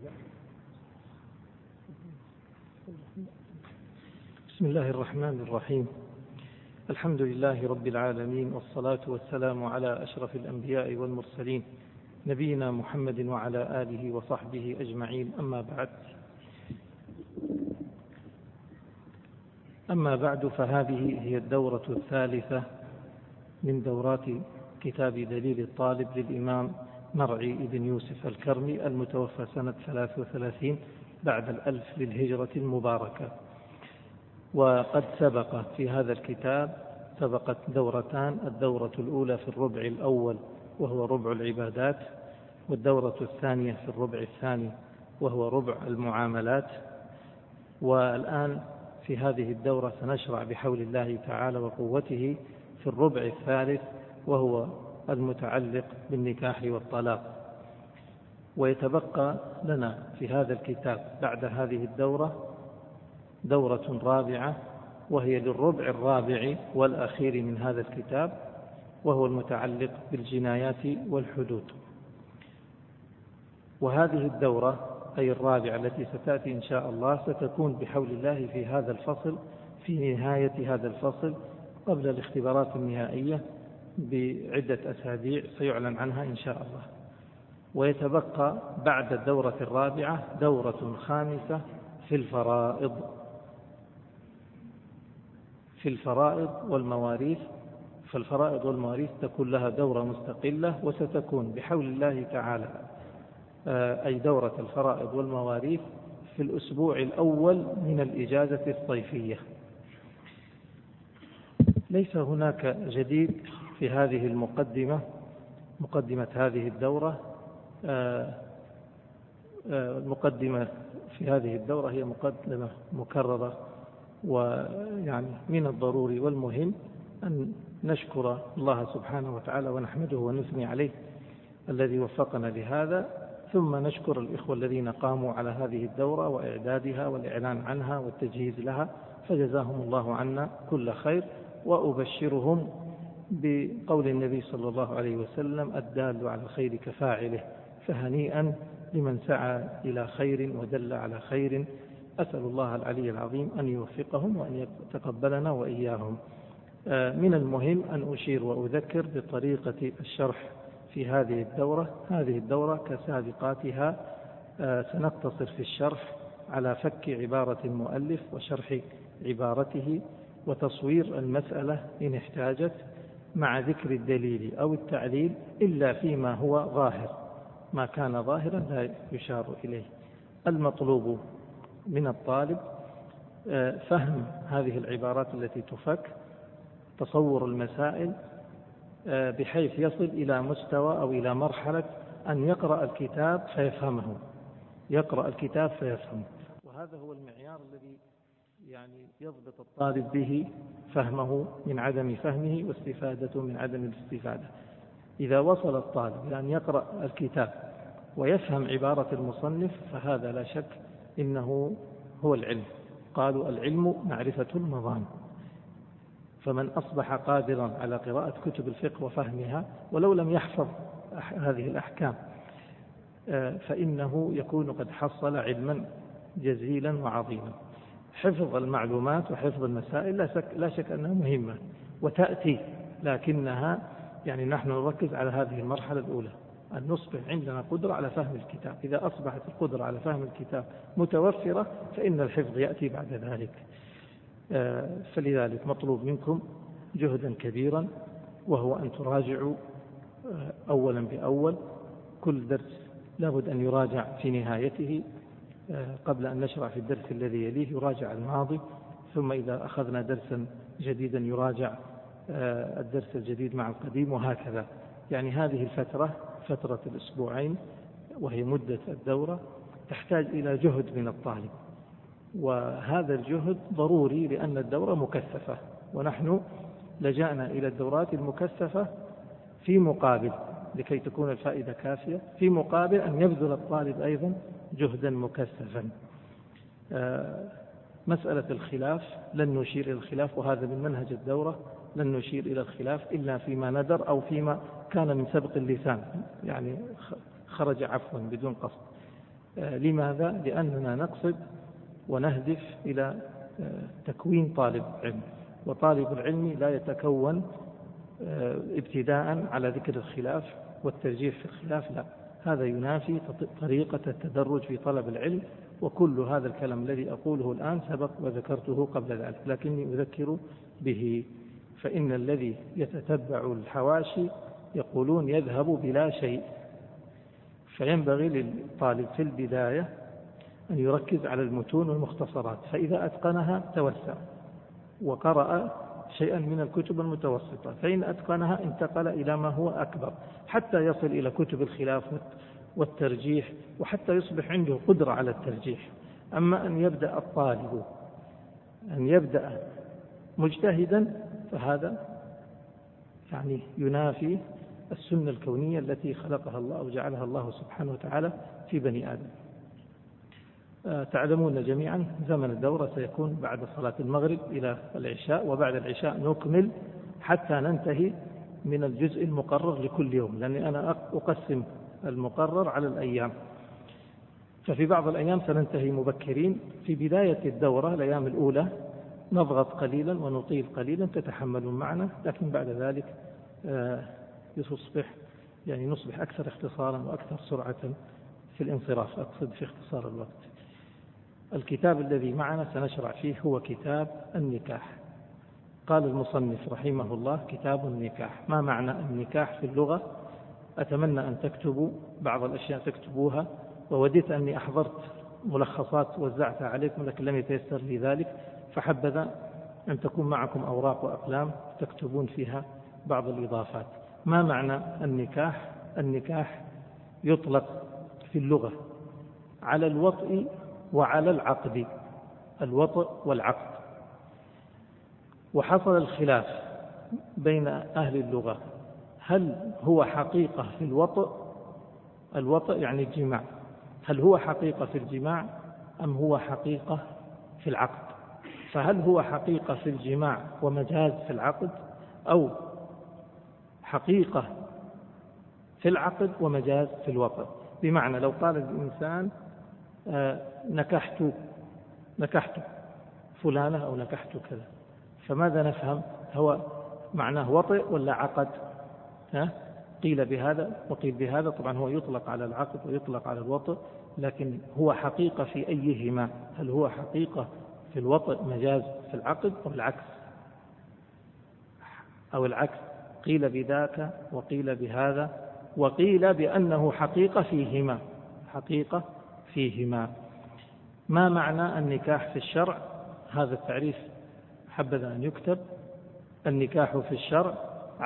بسم الله الرحمن الرحيم. الحمد لله رب العالمين، والصلاة والسلام على أشرف الأنبياء والمرسلين نبينا محمد وعلى آله وصحبه أجمعين. أما بعد فهذه هي الدورة الثالثة من دورات كتاب دليل الطالب للإمام مرعي بن يوسف الكرمي المتوفى سنة 33 بعد الألف للهجرة المباركة. وقد سبق في هذا الكتاب دورتان: الدورة الأولى في الربع الأول وهو ربع العبادات، والدورة الثانية في الربع الثاني وهو ربع المعاملات. والآن في هذه الدورة سنشرع بحول الله تعالى وقوته في الربع الثالث وهو المتعلق بالنكاح والطلاق. ويتبقى لنا في هذا الكتاب بعد هذه الدورة دورة رابعة، وهي للربع الرابع والأخير من هذا الكتاب، وهو المتعلق بالجنايات والحدود. وهذه الدورة أي الرابعة التي ستأتي إن شاء الله ستكون بحول الله في هذا الفصل، في نهاية هذا الفصل قبل الاختبارات النهائية بعدة أسابيع سيعلن عنها إن شاء الله. ويتبقى بعد الدورة الرابعة دورة خامسة في الفرائض والمواريث. فالفرائض والمواريث تكون لها دورة مستقلة، وستكون بحول الله تعالى أي دورة الفرائض والمواريث في الأسبوع الأول من الإجازة الصيفية. ليس هناك جديد في هذه مقدمة هذه الدورة. المقدمة في هذه الدورة هي مقدمة مكررة، ويعني من الضروري والمهم أن نشكر الله سبحانه وتعالى ونحمده ونثني عليه الذي وفقنا لهذا، ثم نشكر الإخوة الذين قاموا على هذه الدورة وإعدادها والإعلان عنها والتجهيز لها، فجزاهم الله عنا كل خير. وأبشرهم بقول النبي صلى الله عليه وسلم: الدال على الخير كفاعله، فهنيئا لمن سعى إلى خير ودل على خير. أسأل الله العلي العظيم أن يوفقهم وأن يتقبلنا وإياهم. من المهم أن أشير وأذكر بطريقة الشرح في هذه الدورة. هذه الدورة كسابقاتها سنقتصر في الشرح على فك عبارة المؤلف وشرح عبارته وتصوير المسألة إن احتاجت، مع ذكر الدليل أو التعليل إلا فيما هو ظاهر. ما كان ظاهرا لا يشار إليه. المطلوب من الطالب فهم هذه العبارات التي تفك، تصور المسائل بحيث يصل إلى مستوى أو إلى مرحلة أن يقرأ الكتاب فيفهمه. وهذا هو المعيار الذي يعني يضبط الطالب به فهمه من عدم فهمه واستفادته من عدم الاستفادة. إذا وصل الطالب إلى أن يقرأ الكتاب ويفهم عبارة المصنف فهذا لا شك إنه هو العلم. قالوا: العلم معرفة المظان. فمن أصبح قادرا على قراءة كتب الفقه وفهمها ولو لم يحفظ هذه الأحكام فإنه يكون قد حصل علما جزيلا وعظيما. حفظ المعلومات وحفظ المسائل لا شك أنها مهمة وتأتي، لكنها يعني نحن نركز على هذه المرحلة الأولى، أن نصبح عندنا قدرة على فهم الكتاب. إذا أصبحت القدرة على فهم الكتاب متوفرة فإن الحفظ يأتي بعد ذلك. فلذلك مطلوب منكم جهدا كبيرا، وهو أن تراجعوا أولا بأول. كل درس لابد أن يراجع في نهايته. قبل أن نشرع في الدرس الذي يليه يراجع الماضي، ثم إذا أخذنا درسا جديدا يراجع الدرس الجديد مع القديم، وهكذا. يعني هذه الفترة، فترة الأسبوعين وهي مدة الدورة، تحتاج إلى جهد من الطالب، وهذا الجهد ضروري لأن الدورة مكثفة، ونحن لجأنا إلى الدورات المكثفة في مقابل، لكي تكون الفائدة كافية، في مقابل أن يبذل الطالب أيضا جهدا مكثفا. مسألة الخلاف لن نشير إلى الخلاف، وهذا من منهج الدورة، لن نشير إلى الخلاف إلا فيما ندر أو فيما كان من سبق اللسان، يعني خرج عفوا بدون قصد. لماذا؟ لأننا نقصد ونهدف إلى تكوين طالب علم، وطالب العلم لا يتكون ابتداء على ذكر الخلاف والترجيح في الخلاف، لا، هذا ينافي طريقة التدرج في طلب العلم. وكل هذا الكلام الذي أقوله الآن سبق وذكرته قبل ذلك، لكني أذكر به. فإن الذي يتتبع الحواشي يقولون يذهب بلا شيء، فينبغي للطالب في البداية أن يركز على المتون والمختصرات، فإذا أتقنها توسع وقرأ شيئا من الكتب المتوسطة، فإن أتقنها انتقل إلى ما هو أكبر حتى يصل إلى كتب الخلاف والترجيح، وحتى يصبح عنده قدرة على الترجيح. أما أن يبدأ الطالب أن يبدأ مجتهدا فهذا يعني ينافي السنة الكونية التي خلقها الله وجعلها الله سبحانه وتعالى في بني آدم. تعلمون جميعا زمن الدورة سيكون بعد صلاة المغرب إلى العشاء، وبعد العشاء نكمل حتى ننتهي من الجزء المقرر لكل يوم، لأني أنا أقسم المقرر على الأيام، ففي بعض الأيام سننتهي مبكرين. في بداية الدورة الأيام الأولى نضغط قليلا ونطيل قليلا، تتحملون معنا، لكن بعد ذلك نصبح أكثر اختصارا وأكثر سرعة في الانصراف، أقصد في اختصار الوقت. الكتاب الذي معنا سنشرع فيه هو كتاب النكاح. قال المصنف رحمه الله: كتاب النكاح. ما معنى النكاح في اللغة؟ أتمنى أن تكتبوا بعض الأشياء تكتبوها، ووددت أني أحضرت ملخصات وزعتها عليكم لكن لم يتيسر لي ذلك، فحبذا أن تكون معكم أوراق وأقلام تكتبون فيها بعض الإضافات. ما معنى النكاح؟ النكاح يطلق في اللغة على الوطء وعلى العقد، الوطء والعقد. وحصل الخلاف بين أهل اللغة، هل هو حقيقة في الوطء؟ الوطء يعني الجماع، هل هو حقيقة في الجماع أم هو حقيقة في العقد؟ فهل هو حقيقة في الجماع ومجاز في العقد، أو حقيقة في العقد ومجاز في الوطء؟ بمعنى لو قال الإنسان نكحت فلانة أو نكحت كذا، فماذا نفهم؟ هو معناه وطئ ولا عقد؟ قيل بهذا وقيل بهذا. طبعا هو يطلق على العقد ويطلق على الوطئ، لكن هو حقيقة في أيهما؟ هل هو حقيقة في الوطئ مجاز في العقد أو العكس؟ قيل بذاك وقيل بهذا، وقيل بأنه حقيقة فيهما. ما معنى النكاح في الشرع؟ هذا التعريف حبذا أن يكتب: النكاح في الشرع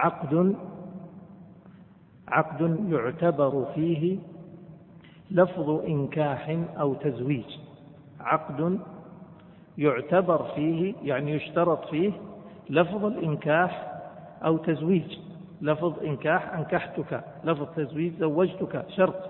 عقد يعتبر فيه لفظ إنكاح أو تزويج. عقد يعتبر فيه يعني يشترط فيه لفظ الإنكاح أو تزويج. لفظ إنكاح أنكحتك، لفظ تزويج زوجتك، شرط.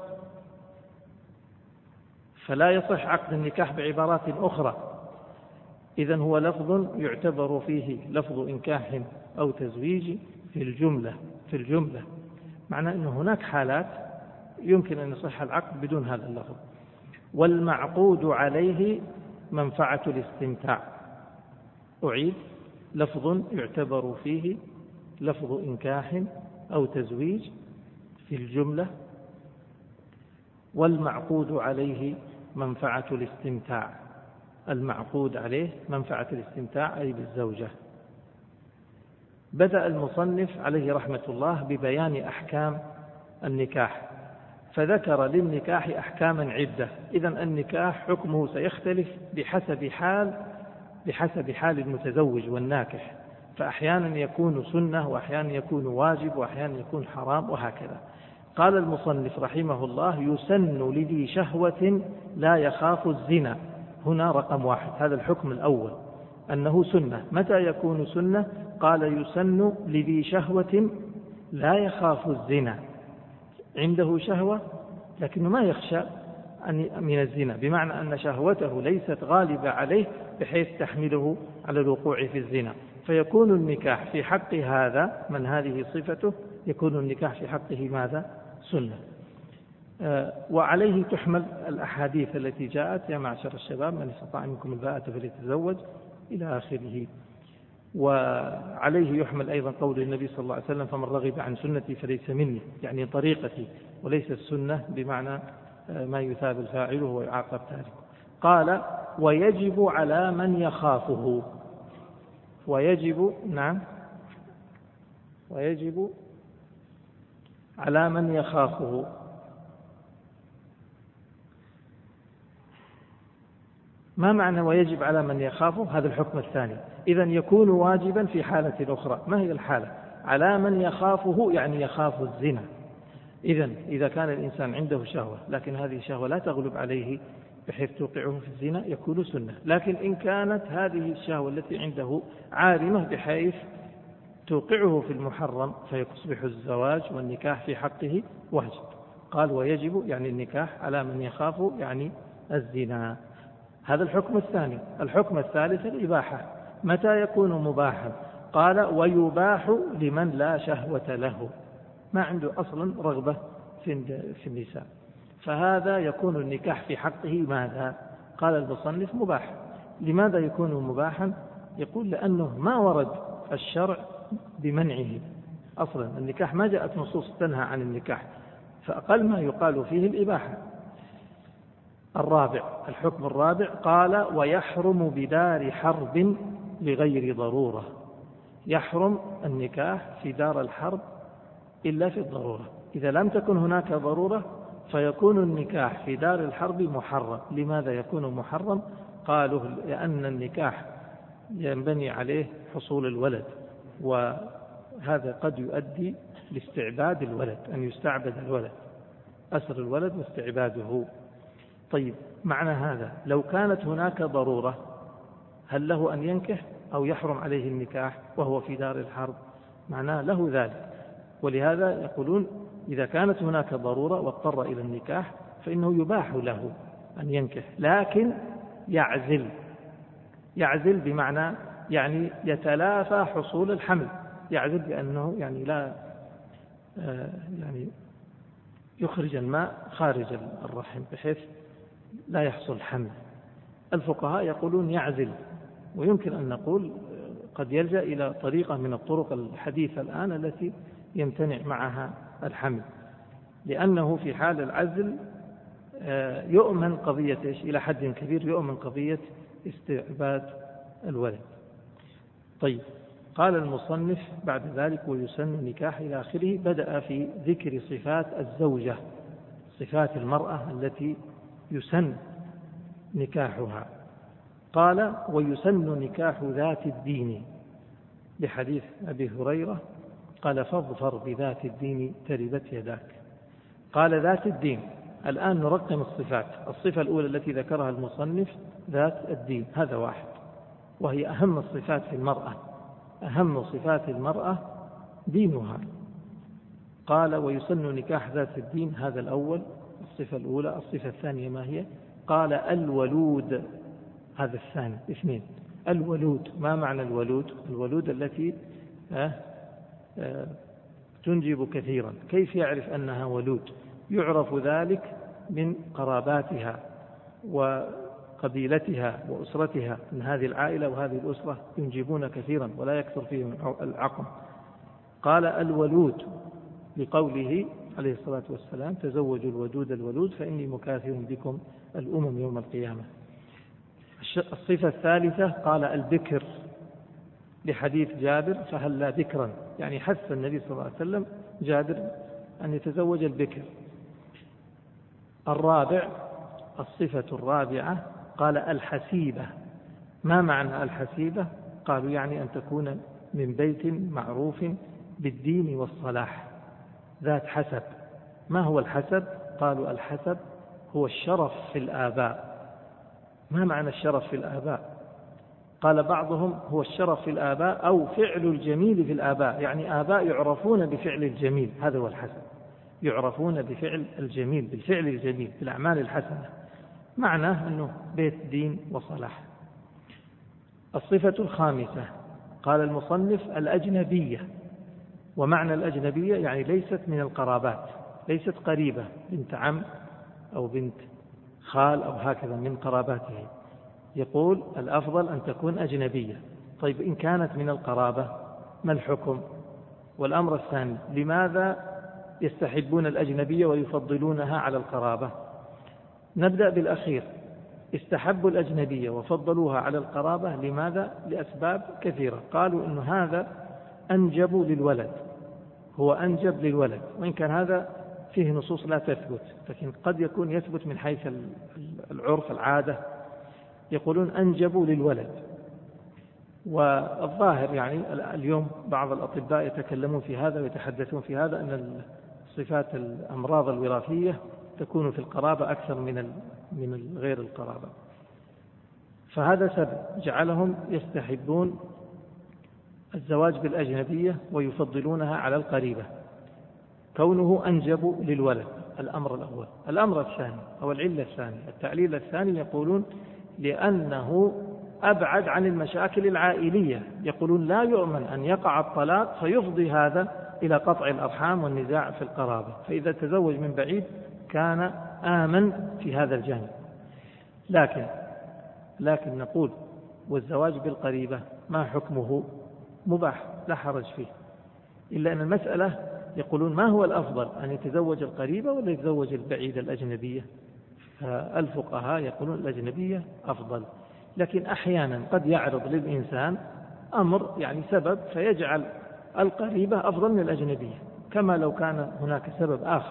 فلا يصح عقد النكاح بعبارات أخرى. إذن هو لفظ يعتبر فيه لفظ إنكاح أو تزويج في الجملة. معنى أن هناك حالات يمكن أن يصح العقد بدون هذا اللفظ. والمعقود عليه منفعة الاستمتاع. أعيد: لفظ يعتبر فيه لفظ إنكاح أو تزويج في الجملة، والمعقود عليه منفعة الاستمتاع. المعقود عليه منفعة الاستمتاع أي بالزوجة. بدأ المصنف عليه رحمة الله ببيان أحكام النكاح، فذكر للنكاح أحكاما عدة. إذن النكاح حكمه سيختلف بحسب حال المتزوج والناكح، فأحيانا يكون سنة، وأحيانا يكون واجب، وأحيانا يكون حرام، وهكذا. قال المصنف رحمه الله: يسن لذي شهوة لا يخاف الزنا. هنا رقم 1، هذا الحكم الأول أنه سنة. متى يكون سنة؟ قال: يسن لذي شهوة لا يخاف الزنا، عنده شهوة لكنه ما يخشى من الزنا، بمعنى أن شهوته ليست غالبة عليه بحيث تحمله على الوقوع في الزنا، فيكون النكاح في حق هذا من هذه صفته، يكون النكاح في حقه ماذا؟ سنة. وعليه تحمل الأحاديث التي جاءت: يا معشر الشباب من استطاع منكم الباءة فليتزوج إلى آخره. وعليه يحمل أيضا قول النبي صلى الله عليه وسلم: فمن رغب عن سنتي فليس مني، يعني طريقتي، وليس السنة بمعنى ما يثاب الفاعله ويعاقب تاركه. قال: ويجب على من يخافه. ويجب على من يخافه. ما معنى ويجب على من يخافه؟ هذا الحكم الثاني. إذن يكون واجبا في حالة أخرى. ما هي الحالة؟ على من يخافه يعني يخاف الزنا. إذا كان الإنسان عنده شهوة لكن هذه الشهوة لا تغلب عليه بحيث توقعه في الزنا يكون سنة. لكن إن كانت هذه الشهوة التي عنده عارمة بحيث توقعه في المحرم فيصبح الزواج والنكاح في حقه واجب. قال: ويجب يعني النكاح على من يخاف يعني الزنا. هذا الحكم الثاني. الحكم الثالث الإباحة. متى يكون مباحا؟ قال: ويباح لمن لا شهوة له، ما عنده أصلا رغبة في النساء، فهذا يكون النكاح في حقه ماذا؟ قال المصنف: مباح. لماذا يكون مباحا؟ يقول: لأنه ما ورد الشرع بمنعه أصلا. النكاح ما جاءت نصوص تنهى عن النكاح، فأقل ما يقال فيه الإباحة. الحكم الرابع قال: ويحرم بدار حرب لغير ضرورة. يحرم النكاح في دار الحرب إلا في الضرورة. إذا لم تكن هناك ضرورة فيكون النكاح في دار الحرب محرم. لماذا يكون محرم؟ قالوا: لأن النكاح ينبني عليه حصول الولد، وهذا قد يؤدي لاستعباد الولد، أن يستعبد الولد، أسر الولد واستعباده. طيب، معنى هذا لو كانت هناك ضرورة هل له أن ينكح أو يحرم عليه النكاح وهو في دار الحرب؟ معناه له ذلك. ولهذا يقولون: إذا كانت هناك ضرورة واضطر إلى النكاح فإنه يباح له أن ينكح، لكن يعزل بمعنى يعني يتلافى حصول الحمل. يعزل بأنه يعني لا يعني يخرج الماء خارج الرحم بحيث لا يحصل حمل. الفقهاء يقولون يعزل، ويمكن أن نقول قد يلجأ إلى طريقة من الطرق الحديثة الآن التي يمتنع معها الحمل، لأنه في حال العزل يؤمن قضية إلى حد كبير يؤمن قضية استعباد الولد. طيب، قال المصنف بعد ذلك: ويسن نكاح إلى آخره. بدأ في ذكر صفات الزوجة، صفات المرأة التي يسن نكاحها. قال: ويسن نكاح ذات الدين، لحديث أبي هريرة قال: فاظفر بذات الدين تربت يداك. قال ذات الدين. الآن نرقم الصفات. الصفة الأولى التي ذكرها المصنف ذات الدين، هذا واحد، وهي أهم الصفات في المرأة. أهم صفات المرأة دينها. قال: ويسن نكاح ذات الدين، هذا الأول، الصفة الأولى. الصفة الثانية ما هي؟ قال: الولود، هذا الثاني. اثنين، الولود. ما معنى الولود؟ الولود التي تنجب كثيرا. كيف يعرف أنها ولود؟ يعرف ذلك من قراباتها وقبيلتها وأسرتها، من هذه العائلة وهذه الأسرة ينجبون كثيرا ولا يكثر فيهم العقم. قال: الولود لقوله عليه الصلاة والسلام: تزوجوا الودود الولود فإني مكاثر بكم الأمم يوم القيامة. الصفة الثالثة قال: البكر، لحديث جابر: فهلا بكرا، يعني حث النبي صلى الله عليه وسلم جابر أن يتزوج البكر. الرابع، الصفة الرابعة قال: الحسيبة. ما معنى الحسيبة؟ قالوا: يعني أن تكون من بيت معروف بالدين والصلاح، ذات حسب. ما هو الحسب؟ قالوا: الحسب هو الشرف في الآباء. ما معنى الشرف في الآباء؟ قال بعضهم: هو الشرف في الآباء أو فعل الجميل في الآباء، يعني آباء يعرفون بفعل الجميل، هذا هو الحسب، يعرفون بفعل الجميل، بالفعل الجميل، بالأعمال الحسنة. معناه أنه بيت دين وصلاح. الصفة الخامسة قال المصنف: الأجنبية. ومعنى الأجنبية يعني ليست من القرابات، ليست قريبة بنت عم أو بنت خال أو هكذا من قراباته، يقول الأفضل أن تكون أجنبية. طيب إن كانت من القرابة ما الحكم؟ والأمر الثاني، لماذا يستحبون الأجنبية ويفضلونها على القرابة؟ نبدأ بالأخير، استحبوا الأجنبية وفضلوها على القرابة، لماذا؟ لأسباب كثيرة. قالوا إن هذا أنجب للولد، هو أنجب للولد، وإن كان هذا فيه نصوص لا تثبت، لكن قد يكون يثبت من حيث العرف العادة. يقولون أنجب للولد، والظاهر يعني اليوم بعض الأطباء يتكلمون في هذا ويتحدثون في هذا، أن صفات الأمراض الوراثية تكون في القرابة أكثر من غير القرابة. فهذا سبب جعلهم يستحبون الزواج بالأجنبية ويفضلونها على القريبة، كونه أنجب للولد، الأمر الأول. الأمر الثاني أو العلة الثانية، التعليل الثاني، يقولون لأنه أبعد عن المشاكل العائلية. يقولون لا يؤمن أن يقع الطلاق فيفضي هذا إلى قطع الأرحام والنزاع في القرابة، فإذا تزوج من بعيد كان آمن في هذا الجانب. لكن نقول والزواج بالقريبة ما حكمه؟ مباح لا حرج فيه، إلا أن المسألة يقولون ما هو الأفضل، أن يتزوج القريبة ولا يتزوج البعيدة الأجنبية؟ الفقهاء يقولون الأجنبية أفضل، لكن أحيانا قد يعرض للإنسان أمر يعني سبب فيجعل القريبة أفضل من الأجنبية، كما لو كان هناك سبب آخر،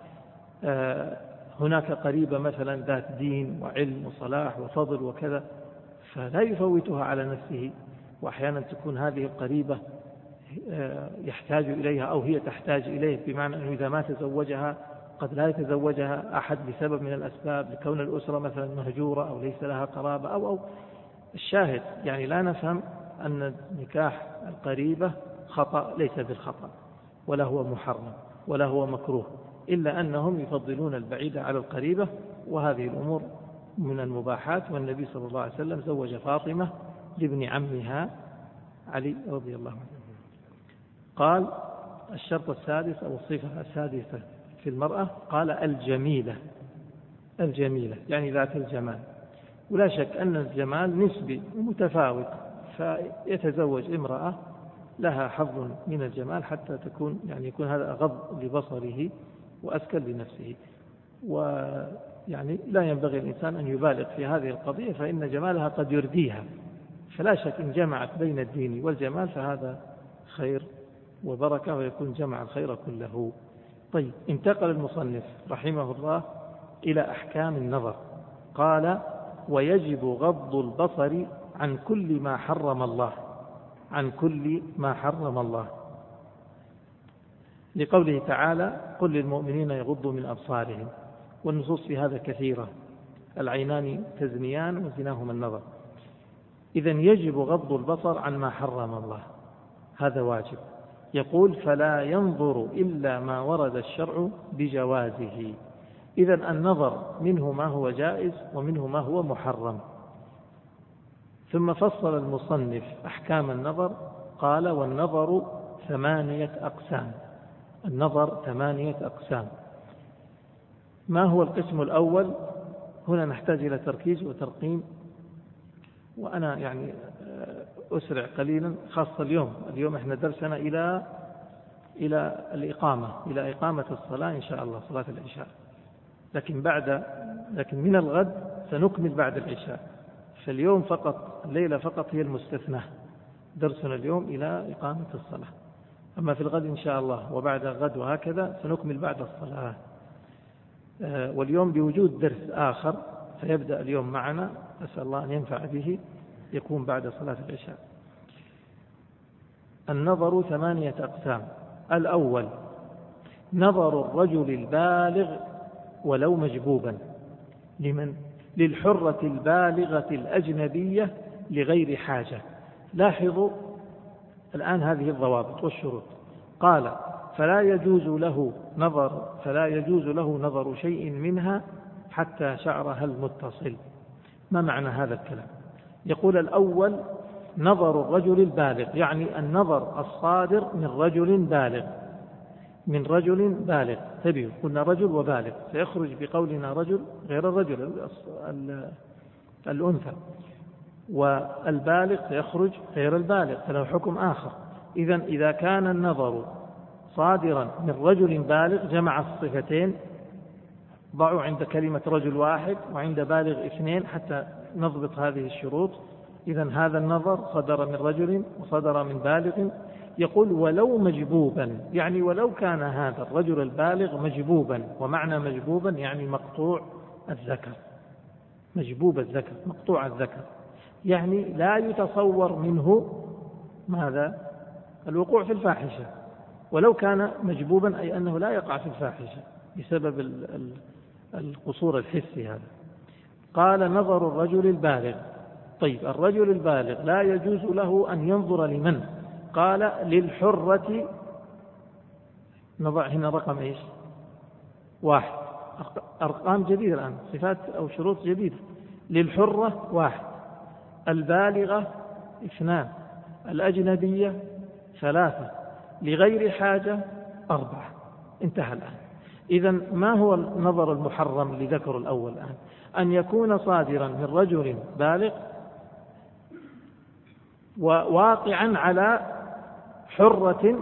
هناك قريبة مثلا ذات دين وعلم وصلاح وفضل وكذا، فلا يفوتها على نفسه. وأحيانا تكون هذه القريبة يحتاج إليها أو هي تحتاج إليه، بمعنى أنه إذا ما تزوجها قد لا يتزوجها أحد بسبب من الأسباب، لكون الأسرة مثلا مهجورة أو ليس لها قرابة أو الشاهد. يعني لا نفهم أن نكاح القريبة خطأ، ليس بالخطأ ولا هو محرم ولا هو مكروه، إلا أنهم يفضلون البعيدة على القريبة، وهذه الأمور من المباحات. والنبي صلى الله عليه وسلم زوج فاطمة لابن عمها علي رضي الله عنه. قال الشرط السادس أو الصفة السادسة في المرأة، قال الجميلة يعني ذات الجمال. ولا شك أن الجمال نسبي ومتفاوت، فيتزوج امرأة لها حظ من الجمال حتى تكون يعني يكون هذا أغض لبصره وأسكن لنفسه. ويعني لا ينبغي الإنسان أن يبالغ في هذه القضية، فإن جمالها قد يرديها. فلا شك إن جمعت بين الدين والجمال فهذا خير وبركة، ويكون جمع الخير كله. طيب، انتقل المصنف رحمه الله إلى أحكام النظر. قال ويجب غض البصر عن كل ما حرم الله، عن كل ما حرم الله، لقوله تعالى قل للمؤمنين يغضوا من أبصارهم. والنصوص في هذا كثيرة، العينان تزنيان وزناهما النظر. إذن يجب غض البصر عن ما حرم الله، هذا واجب. يقول فلا ينظر إلا ما ورد الشرع بجوازه. إذن النظر منه ما هو جائز ومنه ما هو محرم. ثم فصل المصنف أحكام النظر، قال والنظر 8 أقسام. النظر 8 أقسام. ما هو القسم الأول؟ هنا نحتاج إلى تركيز وترقيم، وأنا يعني أسرع قليلا، خاصة اليوم إحنا درسنا إلى الإقامة، إلى إقامة الصلاة إن شاء الله، صلاة العشاء. لكن من الغد سنكمل بعد العشاء، فاليوم فقط، الليلة فقط هي المستثنى، درسنا اليوم إلى إقامة الصلاة. أما في الغد إن شاء الله وبعد الغد وهكذا سنكمل بعد الصلاة. واليوم بوجود درس آخر سيبدأ اليوم معنا، أسأل الله أن ينفع به، يكون بعد صلاة العشاء. النظر 8 أقسام. الأول نظر الرجل البالغ ولو مجبوبا. لمن؟ للحرة البالغة الأجنبية لغير حاجة. لاحظوا الآن هذه الضوابط والشروط. قال فلا يجوز له نظر شيء منها حتى شعرها المتصل. ما معنى هذا الكلام؟ يقول الأول نظر الرجل البالغ، يعني النظر الصادر من رجل بالغ. من رجل بالغ، انتبهوا قلنا رجل وبالغ، سيخرج بقولنا رجل غير الرجل الأنثى، والبالغ سيخرج غير البالغ، فله حكم آخر. إذا كان النظر صادرا من رجل بالغ جمع الصفتين، ضعوا عند كلمة رجل واحد وعند بالغ اثنين حتى نضبط هذه الشروط. إذن هذا النظر صدر من رجل وصدر من بالغ. يقول ولو مجبوبا، يعني ولو كان هذا الرجل البالغ مجبوبا، ومعنى مجبوبا يعني مقطوع الذكر، مجبوب الذكر مقطوع الذكر، يعني لا يتصور منه ماذا؟ الوقوع في الفاحشة. ولو كان مجبوبا أي أنه لا يقع في الفاحشة بسبب القصور الحسي هذا. قال نظر الرجل البالغ. طيب الرجل البالغ لا يجوز له أن ينظر لمن؟ قال للحرة. نضع هنا رقم إيش؟ 1. أرقام جديدة الآن، صفات أو شروط جديدة. للحرة 1، البالغة 2، الأجنبية 3، لغير حاجة 4. انتهى الآن. إذن ما هو النظر المحرم لذكر الأول الآن؟ أن يكون صادرا من رجل بالغ وواقعا على حرة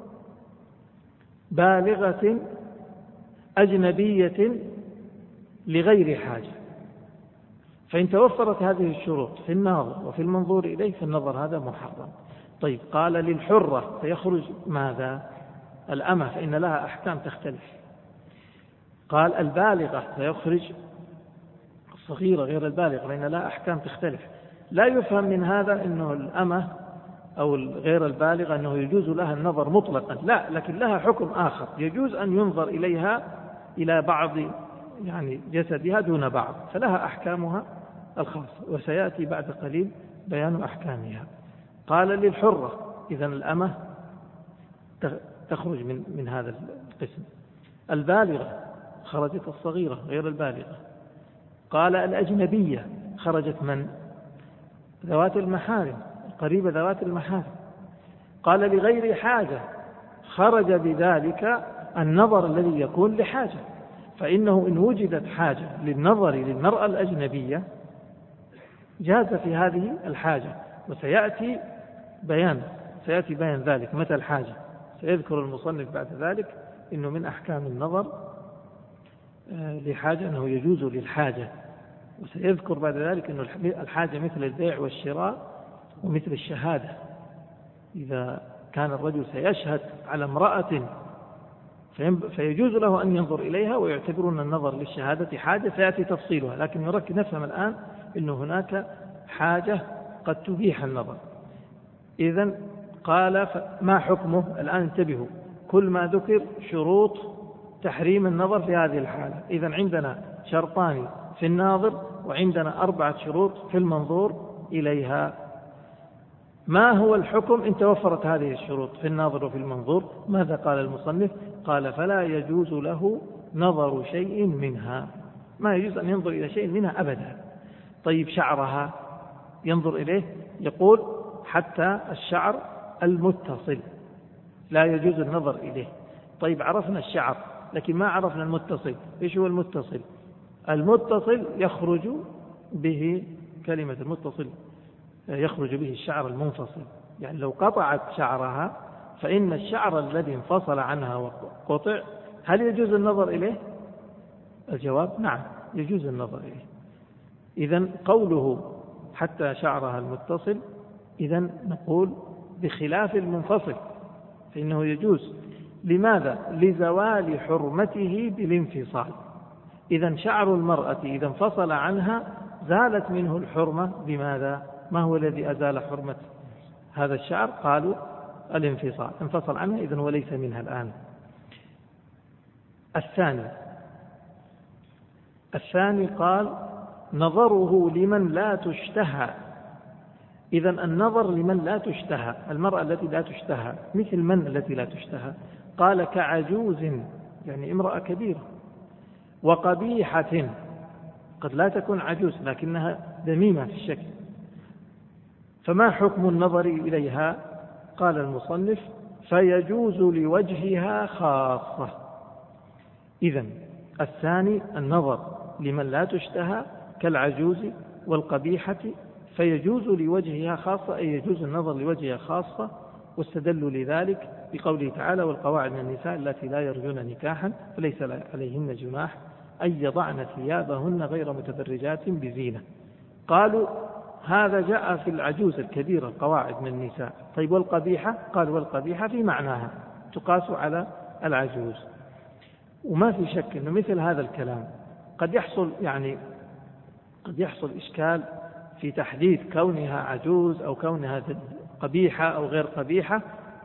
بالغة أجنبية لغير حاجة. فإن توفرت هذه الشروط في الناظر وفي المنظور إليه فالنظر هذا محرم. طيب قال للحرة فيخرج ماذا؟ الأمة، فإن لها أحكام تختلف. قال البالغة فيخرج الصغيرة غير البالغة فإن لها أحكام تختلف. لا يفهم من هذا أنه الأمة أو غير البالغة أنه يجوز لها النظر مطلقا، لا، لكن لها حكم آخر، يجوز أن ينظر إليها إلى بعض يعني جسدها دون بعض، فلها أحكامها الخاصة، وسيأتي بعد قليل بيان أحكامها. قال للحرة، إذن الأمة تخرج من هذا القسم. البالغة خرجت الصغيرة غير البالغة. قال الأجنبية خرجت من؟ ذوات المحارم، قريبة ذوات المحارم. قال لغير حاجة، خرج بذلك النظر الذي يكون لحاجة، فإنه إن وجدت حاجة للنظر للمرأة الأجنبية جاز في هذه الحاجة، وسيأتي بيان ذلك متى الحاجة. سيذكر المصنف بعد ذلك إنه من أحكام النظر لحاجة أنه يجوز للحاجة، وسيذكر بعد ذلك أنه الحاجة مثل البيع والشراء ومثل الشهادة. إذا كان الرجل سيشهد على امرأة فيجوز له أن ينظر إليها، ويعتبرون النظر للشهادة حاجة، سيأتي تفصيلها، لكن نفهم الآن أنه هناك حاجة قد تبيح النظر. إذن قال ما حكمه؟ الآن انتبهوا، كل ما ذكر شروط تحريم النظر في هذه الحالة. إذن عندنا شرطان في الناظر، وعندنا 4 شروط في المنظور إليها. ما هو الحكم إن توفرت هذه الشروط في الناظر وفي المنظور؟ ماذا قال المصنف؟ قال فلا يجوز له نظر شيء منها، ما يجوز أن ينظر إلى شيء منها أبدا. طيب شعرها ينظر إليه؟ يقول حتى الشعر المتصل لا يجوز النظر إليه. طيب عرفنا الشعر لكن ما عرفنا المتصل. إيش هو المتصل؟ المتصل يخرج به كلمة المتصل، يخرج به الشعر المنفصل، يعني لو قطعت شعرها فإن الشعر الذي انفصل عنها وقطع هل يجوز النظر إليه؟ الجواب نعم يجوز النظر إليه. إذن قوله حتى شعرها المتصل، إذن نقول بخلاف المنفصل فإنه يجوز. لماذا؟ لزوال حرمته بالانفصال. إذن شعر المرأة إذا انفصل عنها زالت منه الحرمة. بماذا؟ ما هو الذي أزال حرمة هذا الشعر؟ قالوا الانفصال، انفصل عنها إذن وليس منها الآن. الثاني قال نظره لمن لا تشتهى. إذن النظر لمن لا تشتهى، المرأة التي لا تشتهى، مثل من التي لا تشتهى؟ قال كعجوز، يعني امرأة كبيرة، وقبيحة، قد لا تكون عجوز لكنها دميمة في الشكل. فما حكم النظر إليها؟ قال المصنف فيجوز لوجهها خاصة. إذن الثاني النظر لمن لا تشتهى كالعجوز والقبيحة فيجوز لوجهها خاصة، أي يجوز النظر لوجهها خاصة. واستدلوا لذلك بقوله تعالى: والقواعد من النساء التي لا يرجون نكاحا فليس عليهن جناح أن يضعن ثيابهن غير متبرجات بزينة. قالوا هذا جاء في العجوز الكبيرة القواعد من النساء. طيب والقبيحة؟ قالوا والقبيحة في معناها تقاس على العجوز. وما في شك أنه مثل هذا الكلام قد يحصل إشكال في تحديد كونها عجوز أو كونها قبيحة أو غير قبيحة.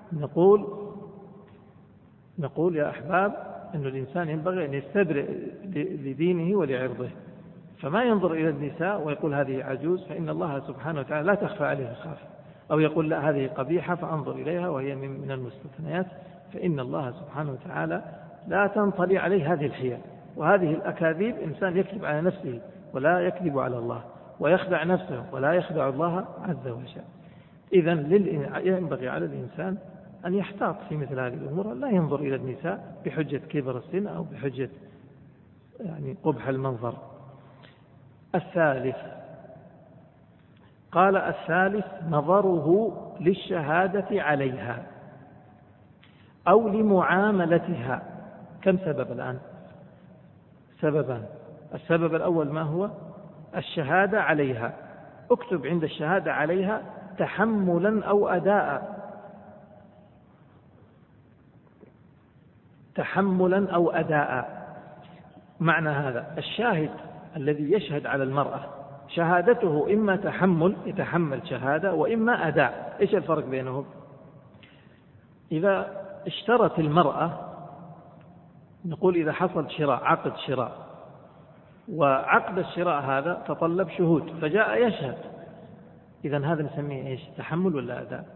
نقول يا أحباب أن الإنسان ينبغي أن يستبرئ لدينه ولعرضه، فما ينظر إلى النساء ويقول هذه عجوز، فإن الله سبحانه وتعالى لا تخفى عليه خافة، أو يقول لا هذه قبيحة فأنظر إليها وهي من المستثنيات، فإن الله سبحانه وتعالى لا تنطلي عليه هذه الحيل وهذه الأكاذيب. إنسان يكذب على نفسه ولا يكذب على الله، ويخدع نفسه ولا يخدع الله عز وجل. إذن ينبغي على الإنسان أن يحتاط في مثل هذه الأمور، لا ينظر إلى النساء بحجة كبر السن أو بحجة قبح المنظر. الثالث قال الثالث نظره للشهادة عليها أو لمعاملتها. كم سبب الآن؟ سببان. السبب الأول ما هو؟ الشهادة عليها. اكتب عند الشهادة عليها تحملا أو أداء. تحملا أو أداء. معنى هذا الشاهد الذي يشهد على المرأة شهادته إما تحمل يتحمل شهادة وإما أداء. إيش الفرق بينهم؟ إذا اشترت المرأة، نقول إذا حصل شراء، عقد شراء، وعقد الشراء هذا تطلب شهود فجاء يشهد، إذن هذا نسميه إيش؟ تحمل ولا أداء؟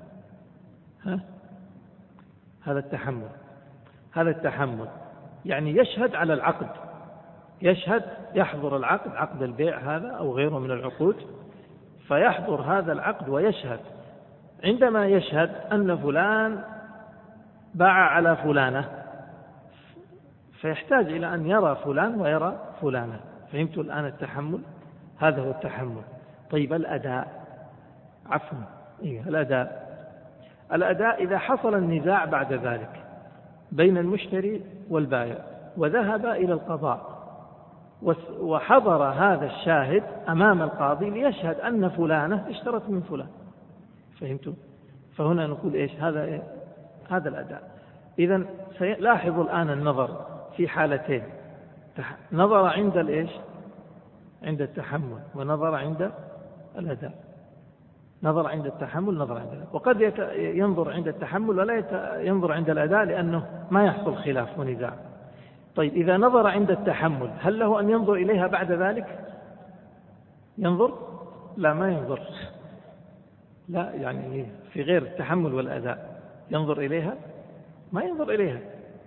هذا التحمل. هذا التحمل يعني يشهد على العقد، يشهد يحضر العقد، عقد البيع هذا أو غيره من العقود، فيحضر هذا العقد ويشهد. عندما يشهد أن فلان باع على فلانة، فيحتاج إلى أن يرى فلان ويرى فلانة. فهمتوا الآن التحمل؟ هذا هو التحمل. طيب الأداء، عفوا، الأداء إذا حصل النزاع بعد ذلك بين المشتري والبائع وذهب إلى القضاء وحضر هذا الشاهد أمام القاضي ليشهد أن فلانة اشترت من فلان. فهمتوا؟ فهنا نقول إيش؟ هذا الأداء. إذن سيلاحظوا الآن النظر في حالتين: نظر عند الإيش؟ عند التحمل، ونظر عند الأداء. نظر عند التحمل، نظر عند الأداء. وقد ينظر عند التحمل ولا ينظر عند الأداء لأنه ما يحصل خلاف ونزاع. طيب إذا نظر عند التحمل هل له أن ينظر إليها بعد ذلك؟ ينظر؟ لا، ما ينظر. لا، يعني في غير التحمل والأداء ينظر إليها؟ ما ينظر إليها.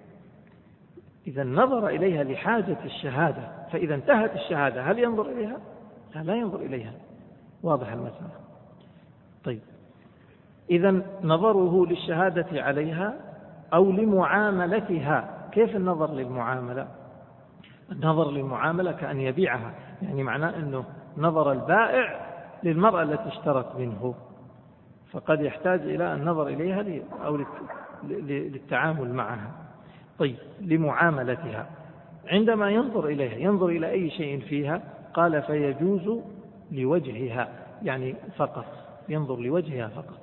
إذا نظر إليها لحاجة الشهادة، فإذا انتهت الشهادة هل ينظر إليها؟ لا ينظر إليها. واضح المسألة؟ طيب إذا نظره للشهادة عليها أو لمعاملتها. كيف النظر للمعاملة؟ النظر للمعاملة كأن يبيعها، يعني معناه أنه نظر البائع للمرأة التي اشترت منه، فقد يحتاج إلى النظر إليها أو للتعامل معها. طيب لمعاملتها، عندما ينظر إليها ينظر إلى أي شيء فيها؟ قال فيجوز لوجهها، يعني فقط ينظر لوجهها فقط،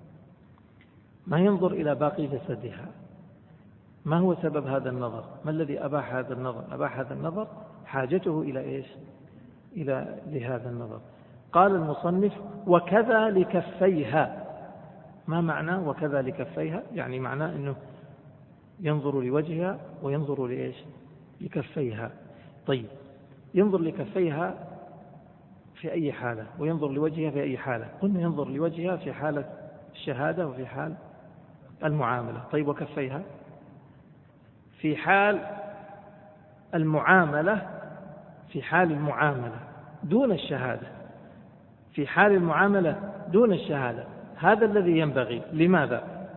ما ينظر إلى باقي جسدها. ما هو سبب هذا النظر؟ ما الذي أباح هذا النظر؟ أباح هذا النظر حاجته إلى إيش؟ لهذا النظر. قال المصنف وكذا لكفيها. ما معنى وكذا لكفيها؟ يعني معناه أنه ينظر لوجهها وينظر لإيش؟ لكفيها. طيب ينظر لكفيها في أي حالة وينظر لوجهها في أي حالة؟ قلنا ينظر لوجهها في حالة الشهادة وفي حال المعاملة. طيب وكفيها؟ في حال المعاملة، في حال المعاملة دون الشهادة، في حال المعاملة دون الشهادة. هذا الذي ينبغي. لماذا؟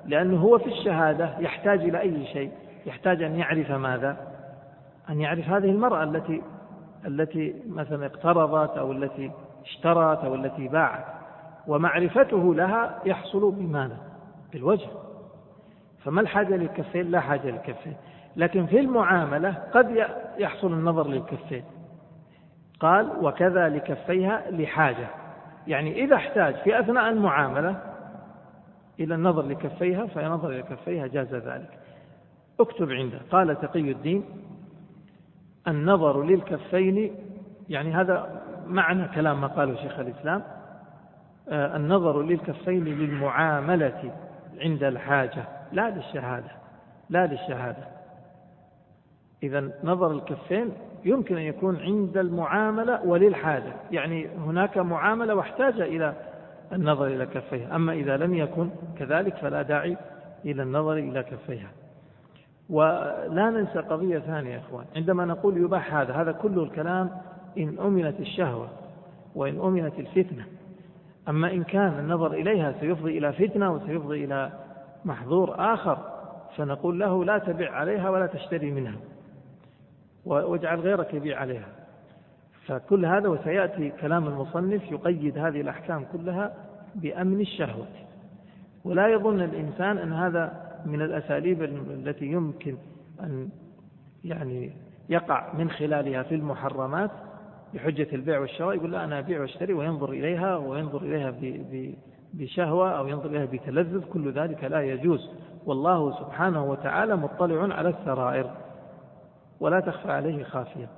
لأنه هو في الشهادة يحتاج إلى أي شيء، يحتاج أن يعرف ماذا؟ أن يعرف هذه المرأة التي مثلا اقترضت أو التي اشترت أو التي باعت، ومعرفته لها يحصل بماذا؟ بالوجه. فما الحاجة للكفين؟ لا حاجة للكفين. لكن في المعاملة قد يحصل النظر للكفين. قال وكذا لكفيها لحاجة، يعني إذا احتاج في أثناء المعاملة إلى النظر لكفيها فينظر إلى كفيها جاز ذلك. اكتب عنده. قال تقي الدين النظر للكفين، يعني هذا معنى كلام ما قاله شيخ الإسلام، النظر للكفين للمعاملة عند الحاجة لا للشهادة، لا للشهادة. إذا نظر الكفين يمكن أن يكون عند المعاملة وللحاجة، يعني هناك معاملة واحتاج إلى النظر إلى كفيها، أما إذا لم يكن كذلك فلا داعي إلى النظر إلى كفيها. ولا ننسى قضية ثانية يا إخوان، عندما نقول يباح هذا كله الكلام إن أمنت الشهوة وإن أمنت الفتنة. أما إن كان النظر إليها سيفضي إلى فتنة وسيفضي إلى محظور آخر فنقول له لا تبيع عليها ولا تشتري منها واجعل غيرك يبيع عليها. فكل هذا وسيأتي كلام المصنف يقيد هذه الأحكام كلها بأمن الشهوة. ولا يظن الإنسان أن هذا من الأساليب التي يمكن أن يعني يقع من خلالها في المحرمات بحجة البيع والشراء، يقول لا أنا أبيع واشتري وينظر إليها بشهوة أو ينظر إليها بتلذذ. كل ذلك لا يجوز، والله سبحانه وتعالى مطلع على السرائر ولا تخفى عليه خافية.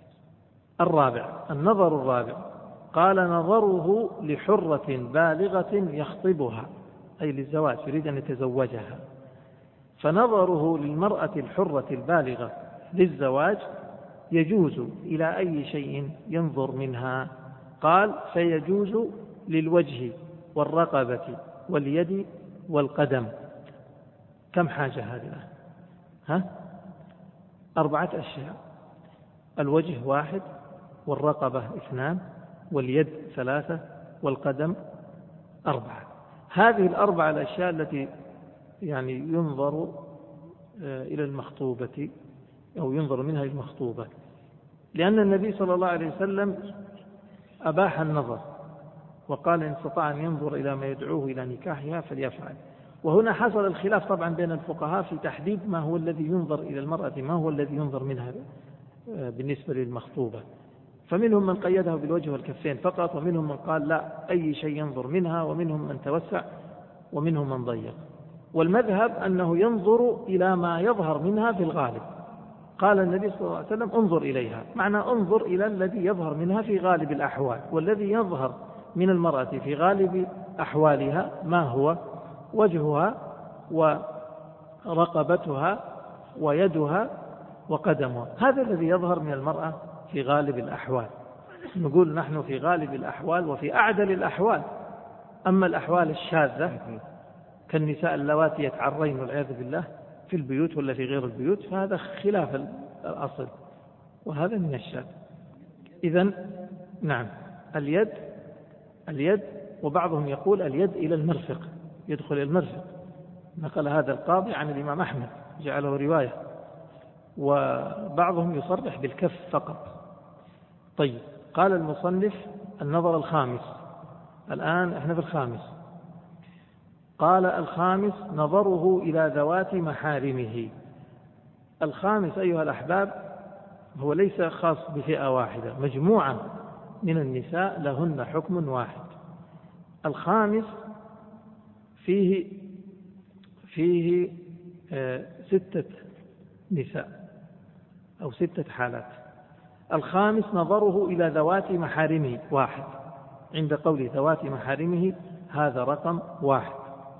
النظر الرابع قال نظره لحرة بالغة يخطبها، أي للزواج يريد أن يتزوجها، فنظره للمرأة الحرة البالغة للزواج يجوز إلى أي شيء ينظر منها. قال فيجوز للوجه والرقبة واليد والقدم. كم حاجة هذه؟ 4 أشياء: الوجه 1، والرقبة 2، واليد 3، والقدم 4. هذه 4 الأشياء التي يعني ينظر إلى المخطوبة أو ينظر منها للمخطوبة، لأن النبي صلى الله عليه وسلم أباح النظر وقال إن استطاع أن ينظر إلى ما يدعوه إلى نكاحها فليفعل. وهنا حصل الخلاف طبعا بين الفقهاء في تحديد ما هو الذي ينظر إلى المرأة، ما هو الذي ينظر منها بالنسبة للمخطوبة. فمنهم من قيده بالوجه والكفين فقط، ومنهم من قال لا أي شيء ينظر منها، ومنهم من توسع ومنهم من ضيق. والمذهب أنه ينظر إلى ما يظهر منها في الغالب. قال النبي صلى الله عليه وسلم انظر إليها، معنى انظر إلى الذي يظهر منها في غالب الأحوال. والذي يظهر من المرأة في غالب أحوالها ما هو؟ وجهها ورقبتها ويدها وقدمها، هذا الذي يظهر من المرأة في غالب الأحوال. نقول نحن في غالب الأحوال وفي أعدل الأحوال. أما الأحوال الشاذة كالنساء اللواتي يتعرين والعياذ بالله في البيوت ولا في غير البيوت فهذا خلاف الأصل، وهذا من الشاذ. إذن نعم اليد، وبعضهم يقول اليد إلى المرفق، يدخل إلى المرفق. نقل هذا القاضي عن الإمام أحمد جعله رواية، وبعضهم يصرح بالكف فقط. طيب، قال المصنف النظر الخامس، الآن احنا في الخامس. قال الخامس نظره إلى ذوات محارمه. الخامس أيها الأحباب هو ليس خاص بفئة واحدة، مجموعة من النساء لهن حكم واحد. الخامس فيه 6 نساء أو 6 حالات. الخامس نظره إلى ذوات محارمه 1. عند قول ذوات محارمه هذا رقم 1.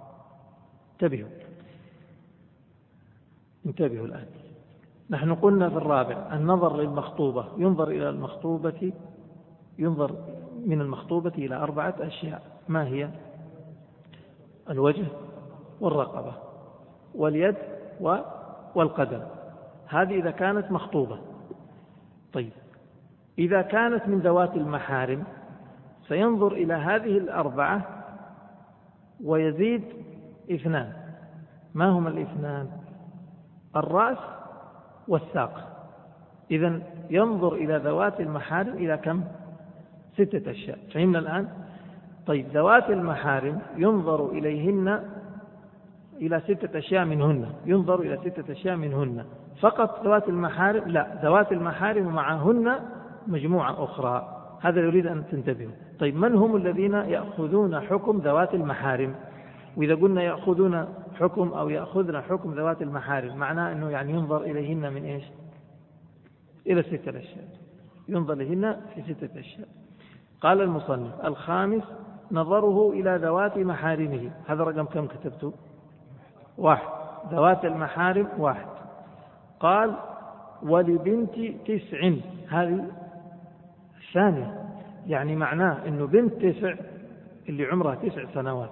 انتبهوا الآن. نحن قلنا في الرابع النظر للمخطوبة، ينظر إلى المخطوبة، ينظر من المخطوبة إلى 4 أشياء. ما هي؟ الوجه والرقبة واليد والقدم. هذه إذا كانت مخطوبة. طيب، إذا كانت من ذوات المحارم سينظر إلى هذه 4 ويزيد 2، ما هما الاثنان؟ الرأس والساق. إذن ينظر إلى ذوات المحارم إلى كم؟ 6 أشياء. فهمنا الآن؟ طيب ذوات المحارم ينظر إليهن إلى 6 أشياء منهن، ينظر إلى 6 أشياء منهن فقط ذوات المحارم؟ لا، ذوات المحارم معهن مجموعة أخرى. هذا يريد أن تنتبهوا. طيب من هم الذين يأخذون حكم ذوات المحارم؟ وإذا قلنا يأخذون حكم أو يأخذن حكم ذوات المحارم معناه أنه يعني ينظر إليهن من إيش؟ إلى 6 أشياء، ينظر إليهن في 6 أشياء. قال المصنف: الخامس نظره إلى ذوات محارمه. هذا رقم كم كتبته؟ 1. ذوات المحارم 1. قال: ولبنت 9. هذه الثانية، يعني معناه أنه بنت 9 اللي عمرها 9 سنوات،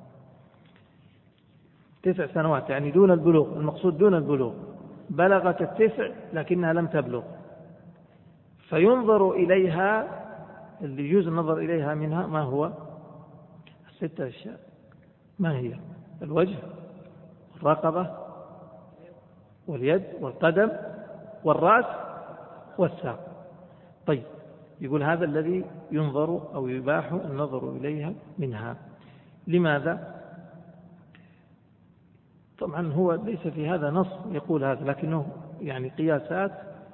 9 سنوات يعني دون البلوغ، المقصود دون البلوغ، بلغت 9 لكنها لم تبلغ، فينظر إليها، اللي يجوز النظر إليها منها ما هو؟ 6 أشياء. ما هي؟ الوجه والرقبة واليد والقدم والرأس والساق. طيب، يقول هذا الذي ينظر أو يباح النظر إليها منها. لماذا؟ طبعا هو ليس في هذا نص يقول هذا، لكنه يعني قياسات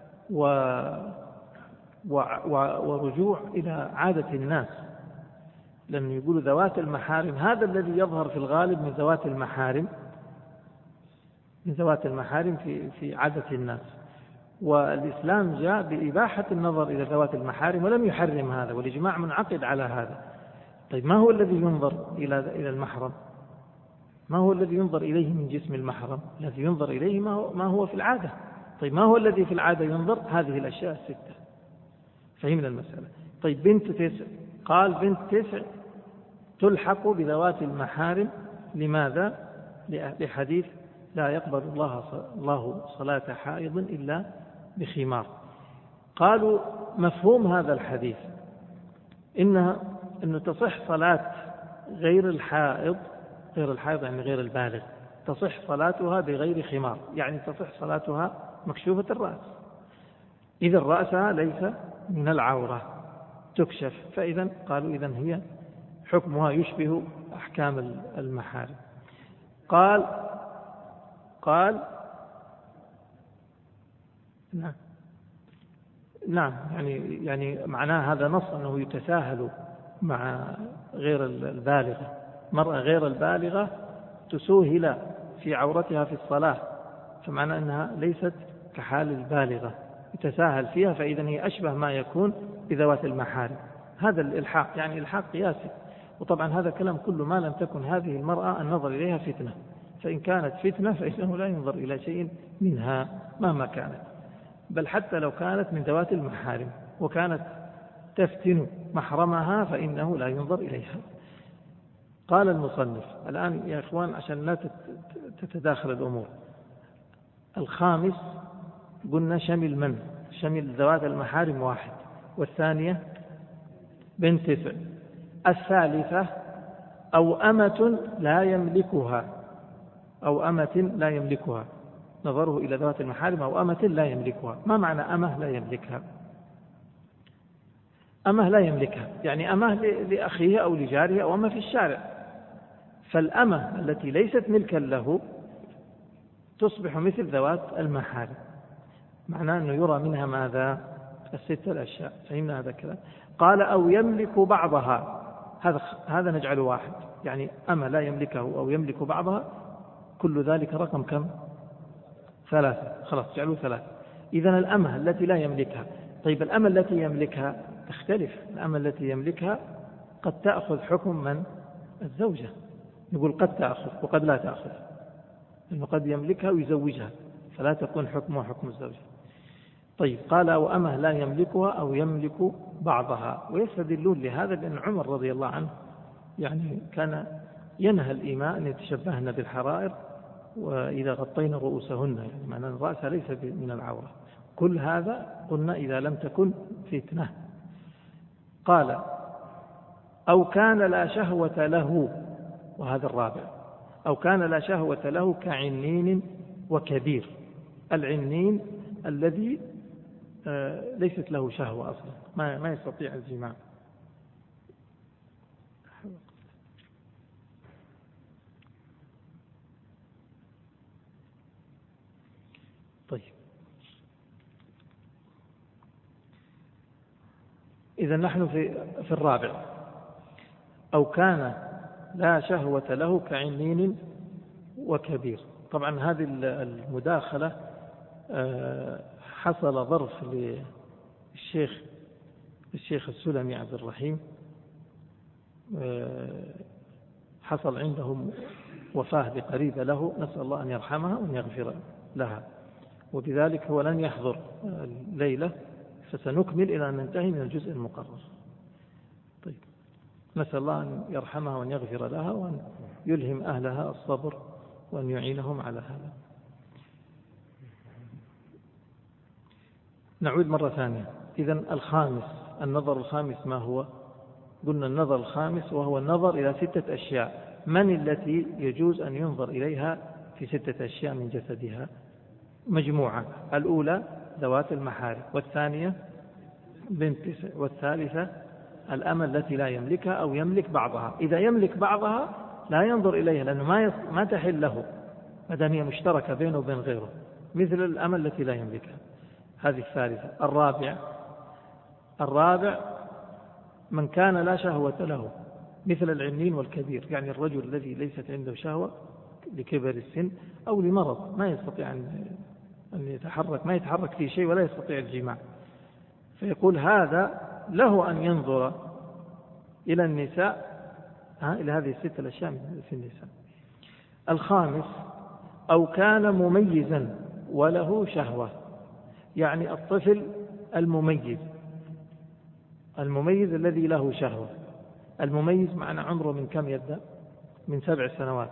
ورجوع إلى عادة الناس، لأنه يقول ذوات المحارم، هذا الذي يظهر في الغالب من ذوات المحارم، من ذوات المحارم في عادة الناس. والإسلام جاء بإباحة النظر إلى ذوات المحارم ولم يحرم هذا، والإجماع منعقد على هذا. طيب ما هو الذي ينظر إلى المحرم؟ ما هو الذي ينظر إليه من جسم المحرم؟ الذي ينظر إليه ما هو في العادة. طيب ما هو الذي في العادة ينظر؟ هذه الأشياء 6. فهمنا المسألة. طيب بنت 9، قال بنت 9 تلحق بذوات المحارم. لماذا؟ لحديث: لا يقبل الله صلاة حائض إلا بخمار. قالوا مفهوم هذا الحديث إنه تصح صلاة غير الحائض، غير الحائض يعني غير البالغ، تصح صلاتها بغير خمار، يعني تصح صلاتها مكشوفة الرأس، إذا رأسها ليس من العورة تكشف. فإذا قالوا إذن هي حكمها يشبه أحكام المحارم. قال نعم، يعني معناه هذا نص أنه يتساهل مع غير البالغة. مرأة غير البالغة تسوهل في عورتها في الصلاة، فمعنى أنها ليست كحال البالغة، يتساهل فيها، فإذا هي أشبه ما يكون بذوات المحارم. هذا الإلحاق يعني إلحاق قياسي. وطبعا هذا كلام كل ما لم تكن هذه المرأة النظر إليها فتنة، فإن كانت فتنة فإنه لا ينظر إلى شيء منها مهما كانت، بل حتى لو كانت من ذوات المحارم وكانت تفتن محرمها فإنه لا ينظر إليها. قال المصنف الآن يا إخوان عشان لا تتداخل الأمور: الخامس قلنا شمل ذوات المحارم 1، والثانية بنت 9. الثالثة أو أمة لا يملكها، نظره إلى ذوات المحارم أو أمة لا يملكها. ما معنى أمة لا يملكها؟ أمة لا يملكها يعني أمة لأخيه أو لجاره أو أمة في الشارع. فالأمة التي ليست ملكا له تصبح مثل ذوات المحارم، معناه أنه يرى منها ماذا؟ 6 الأشياء. فهمنا هذا الكلام؟ قال: أو يملك بعضها. هذا نجعله 1، يعني أمة لا يملكه أو يملك بعضها، كل ذلك رقم كم؟ 3. خلاص جعلوا 3. إذن الأمة التي لا يملكها. طيب الأمة التي يملكها تختلف. الأمة التي يملكها قد تأخذ حكم من؟ الزوجة. نقول قد تأخذ وقد لا تأخذ، لأنه قد يملكها ويزوجها فلا تكون حكمها حكم الزوجة. طيب قال: أو أمه لا يملكها أو يملك بعضها. ويستدلون لهذا بأن عمر رضي الله عنه يعني كان ينهى الإماء أن يتشبهن بالحرائر وإذا غطينا رؤوسهن، يعني معنى الرأس ليس من العورة. كل هذا قلنا إذا لم تكن فتنة. قال: أو كان لا شهوة له. وهذا الرابع. أو كان لا شهوة له كعنين وكبير. العنين الذي ليست له شهوة أصلا، ما يستطيع الجماع. طيب، إذا نحن في الرابع. أو كان لا شهوة له كعنين وكبير. طبعا هذه المداخلة حصل ظرف للشيخ السلمي عبد الرحيم، حصل عندهم وفاة لقريبة له، نسأل الله أن يرحمها وأن يغفر لها، وبذلك هو لن يحضر الليلة، فسنكمل إلى أن ننتهي من الجزء المقرر. طيب، نسأل الله أن يرحمها وأن يغفر لها وأن يلهم أهلها الصبر وأن يعينهم على هذا. نعود مرة ثانية. إذن الخامس، النظر الخامس ما هو؟ قلنا النظر الخامس وهو النظر إلى 6 أشياء. من التي يجوز أن ينظر إليها في 6 أشياء من جسدها؟ مجموعة. الأولى ذوات المحارم، والثانية بنت، والثالثة الأمة التي لا يملكها أو يملك بعضها. إذا يملك بعضها لا ينظر إليها لأنه ما تحل له ما دام هي مشتركة بينه وبين غيره، مثل الأمة التي لا يملكها. هذه الثالثة. الرابع من كان لا شهوة له، مثل العنين والكبير، يعني الرجل الذي ليست عنده شهوة لكبر السن أو لمرض ما يستطيع أن يتحرك، ما يتحرك في شيء ولا يستطيع الجماع، فيقول هذا له أن ينظر إلى النساء، إلى هذه 6 أشياء في النساء. الخامس أو كان مميزا وله شهوة، يعني الطفل المميز الذي له شهوة. المميز معنا عمره من كم يبدأ؟ من 7 سنوات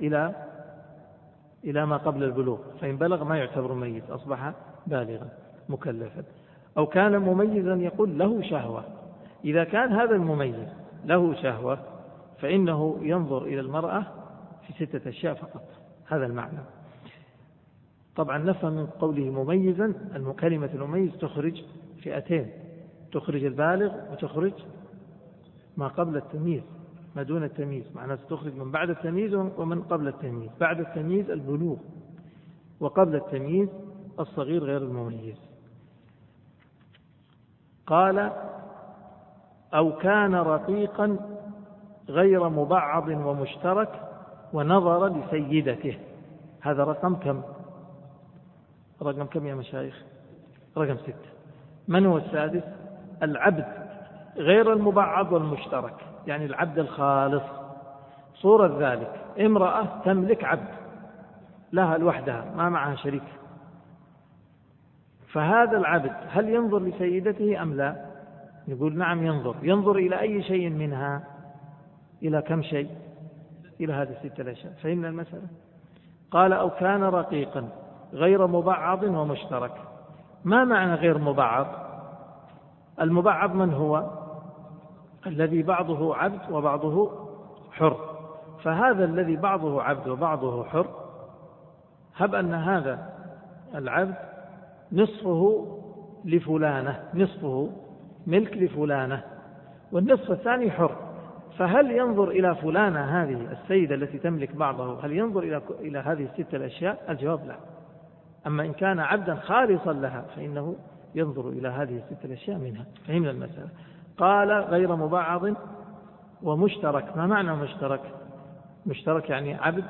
إلى ما قبل البلوغ، فإن بلغ ما يعتبر مميز، أصبح بالغا مكلفا. أو كان مميزا يقول له شهوة. إذا كان هذا المميز له شهوة فإنه ينظر إلى المرأة في 6 أشياء فقط. هذا المعنى. طبعا نفهم من قوله مميزا، كلمة المميز تخرج فئتين، تخرج البالغ وتخرج ما قبل التمييز، ما دون التمييز، معناه تخرج من بعد التمييز ومن قبل التمييز. بعد التمييز البلوغ، وقبل التمييز الصغير غير المميز. قال أو كان رقيقا غير مبعض ومشترك ونظر لسيدته. هذا رقم كم؟ رقم كم يا مشايخ؟ رقم 6. من هو السادس؟ العبد غير المبعض والمشترك، يعني العبد الخالص. صورة ذلك امرأة تملك عبد لها لوحدها ما معها شريك، فهذا العبد هل ينظر لسيدته أم لا؟ يقول نعم ينظر إلى أي شيء منها؟ إلى كم شيء؟ إلى هذه 6 أشياء. فهمنا المسألة؟ قال أو كان رقيقا غير مبعض ومشترك. ما معنى غير مبعض؟ المبعض من هو؟ الذي بعضه عبد وبعضه حر. فهذا الذي بعضه عبد وبعضه حر، هب أن هذا العبد نصفه لفلانة، نصفه ملك لفلانة والنصف الثاني حر، فهل ينظر إلى فلانة هذه السيدة التي تملك بعضه، هل ينظر إلى هذه 6 الأشياء؟ الجواب لا. أما إن كان عبدا خالصا لها فإنه ينظر إلى هذه 6 الأشياء منها. فهمنا المسألة؟ قال غير مبعض ومشترك. ما معنى مشترك؟ مشترك يعني عبد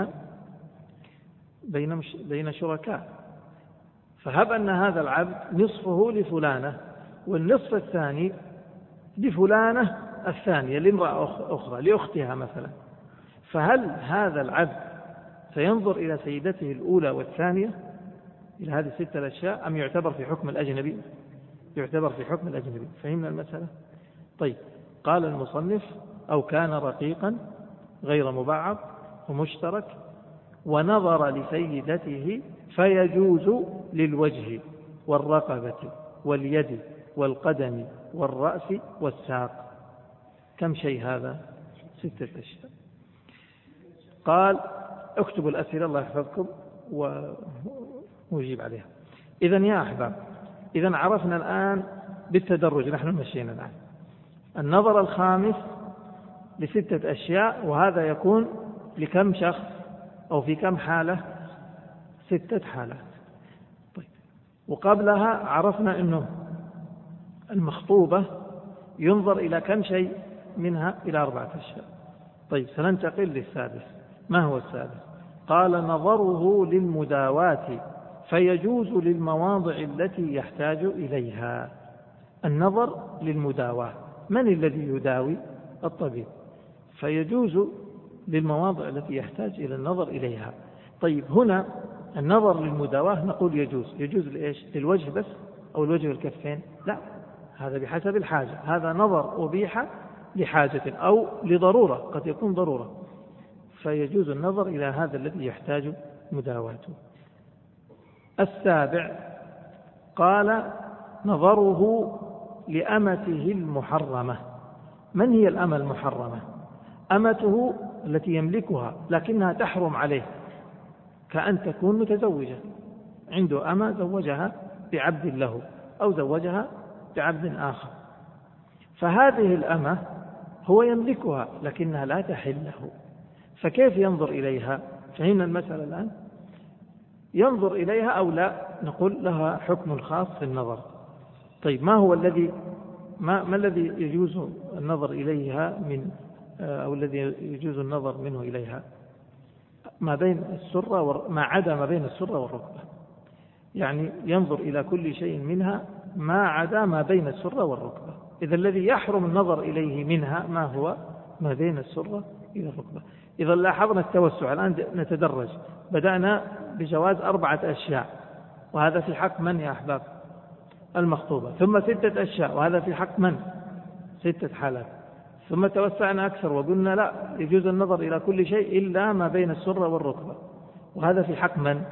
بين شركاء. فهب أن هذا العبد نصفه لفلانة والنصف الثاني لفلانة الثانية، لامرأة أخرى، لأختها مثلا، فهل هذا العبد سينظر إلى سيدته الأولى والثانية إلى هذه 6 الأشياء أم يعتبر في حكم الأجنبي؟ يعتبر في حكم الأجنبي. فهمنا المسألة؟ طيب، قال المصنف أو كان رقيقا غير مبعض ومشترك ونظر لسيدته فيجوز للوجه والرقبة واليد والقدم والرأس والساق. كم شيء هذا؟ 6 أشياء. قال اكتبوا الأسئلة الله يحفظكم ونجيب عليها. إذن يا أحباب، إذن عرفنا الآن بالتدرج، نحن مشينا الآن النظر الخامس ل6 أشياء، وهذا يكون لكم شخص أو في كم حالة؟ 6 حالات. طيب، وقبلها عرفنا أنه المخطوبة ينظر إلى كم شيء منها؟ إلى 4 أشياء. طيب، سننتقل للسادس. ما هو السادس؟ قال نظره للمداواة فيجوز للمواضع التي يحتاج إليها. النظر للمداواة، من الذي يداوي؟ الطبيب، فيجوز للمواضع التي يحتاج إلى النظر إليها. طيب، هنا النظر للمداواة نقول يجوز لإيش؟ للوجه بس أو الوجه والكفين؟ لا، هذا بحسب الحاجة. هذا نظر أبيح لحاجة أو لضرورة، قد يكون ضرورة، فيجوز النظر إلى هذا الذي يحتاج مداواته. السابع قال نظره لأمته المحرمة. من هي الأمة المحرمة؟ أمته التي يملكها لكنها تحرم عليه، كأن تكون متزوجة، عنده أمة زوجها بعبد له أو زوجها بعبد آخر، فهذه الأمة هو يملكها لكنها لا تحل له، فكيف ينظر إليها؟ فهمنا المسألة الآن. ينظر إليها أو لا؟ نقول لها حكم خاص في النظر. طيب، ما الذي يجوز النظر إليها من أو الذي يجوز النظر منه إليها؟ ما بين السرة ما عدا ما بين السرة والركبة، يعني ينظر إلى كل شيء منها ما عدا ما بين السرة والركبة. إذا الذي يحرم النظر إليه منها ما هو؟ ما بين السرة إلى الركبة. إذا لاحظنا التوسع، الآن نتدرج. بدأنا بجواز 4 أشياء، وهذا في حق من يا أحباب؟ المخطوبة. ثم 6 أشياء، وهذا في حق من؟ 6 حالات. ثم توسعنا أكثر وقلنا لا، يجوز النظر إلى كل شيء إلا ما بين السرة والركبة، وهذا في حق من؟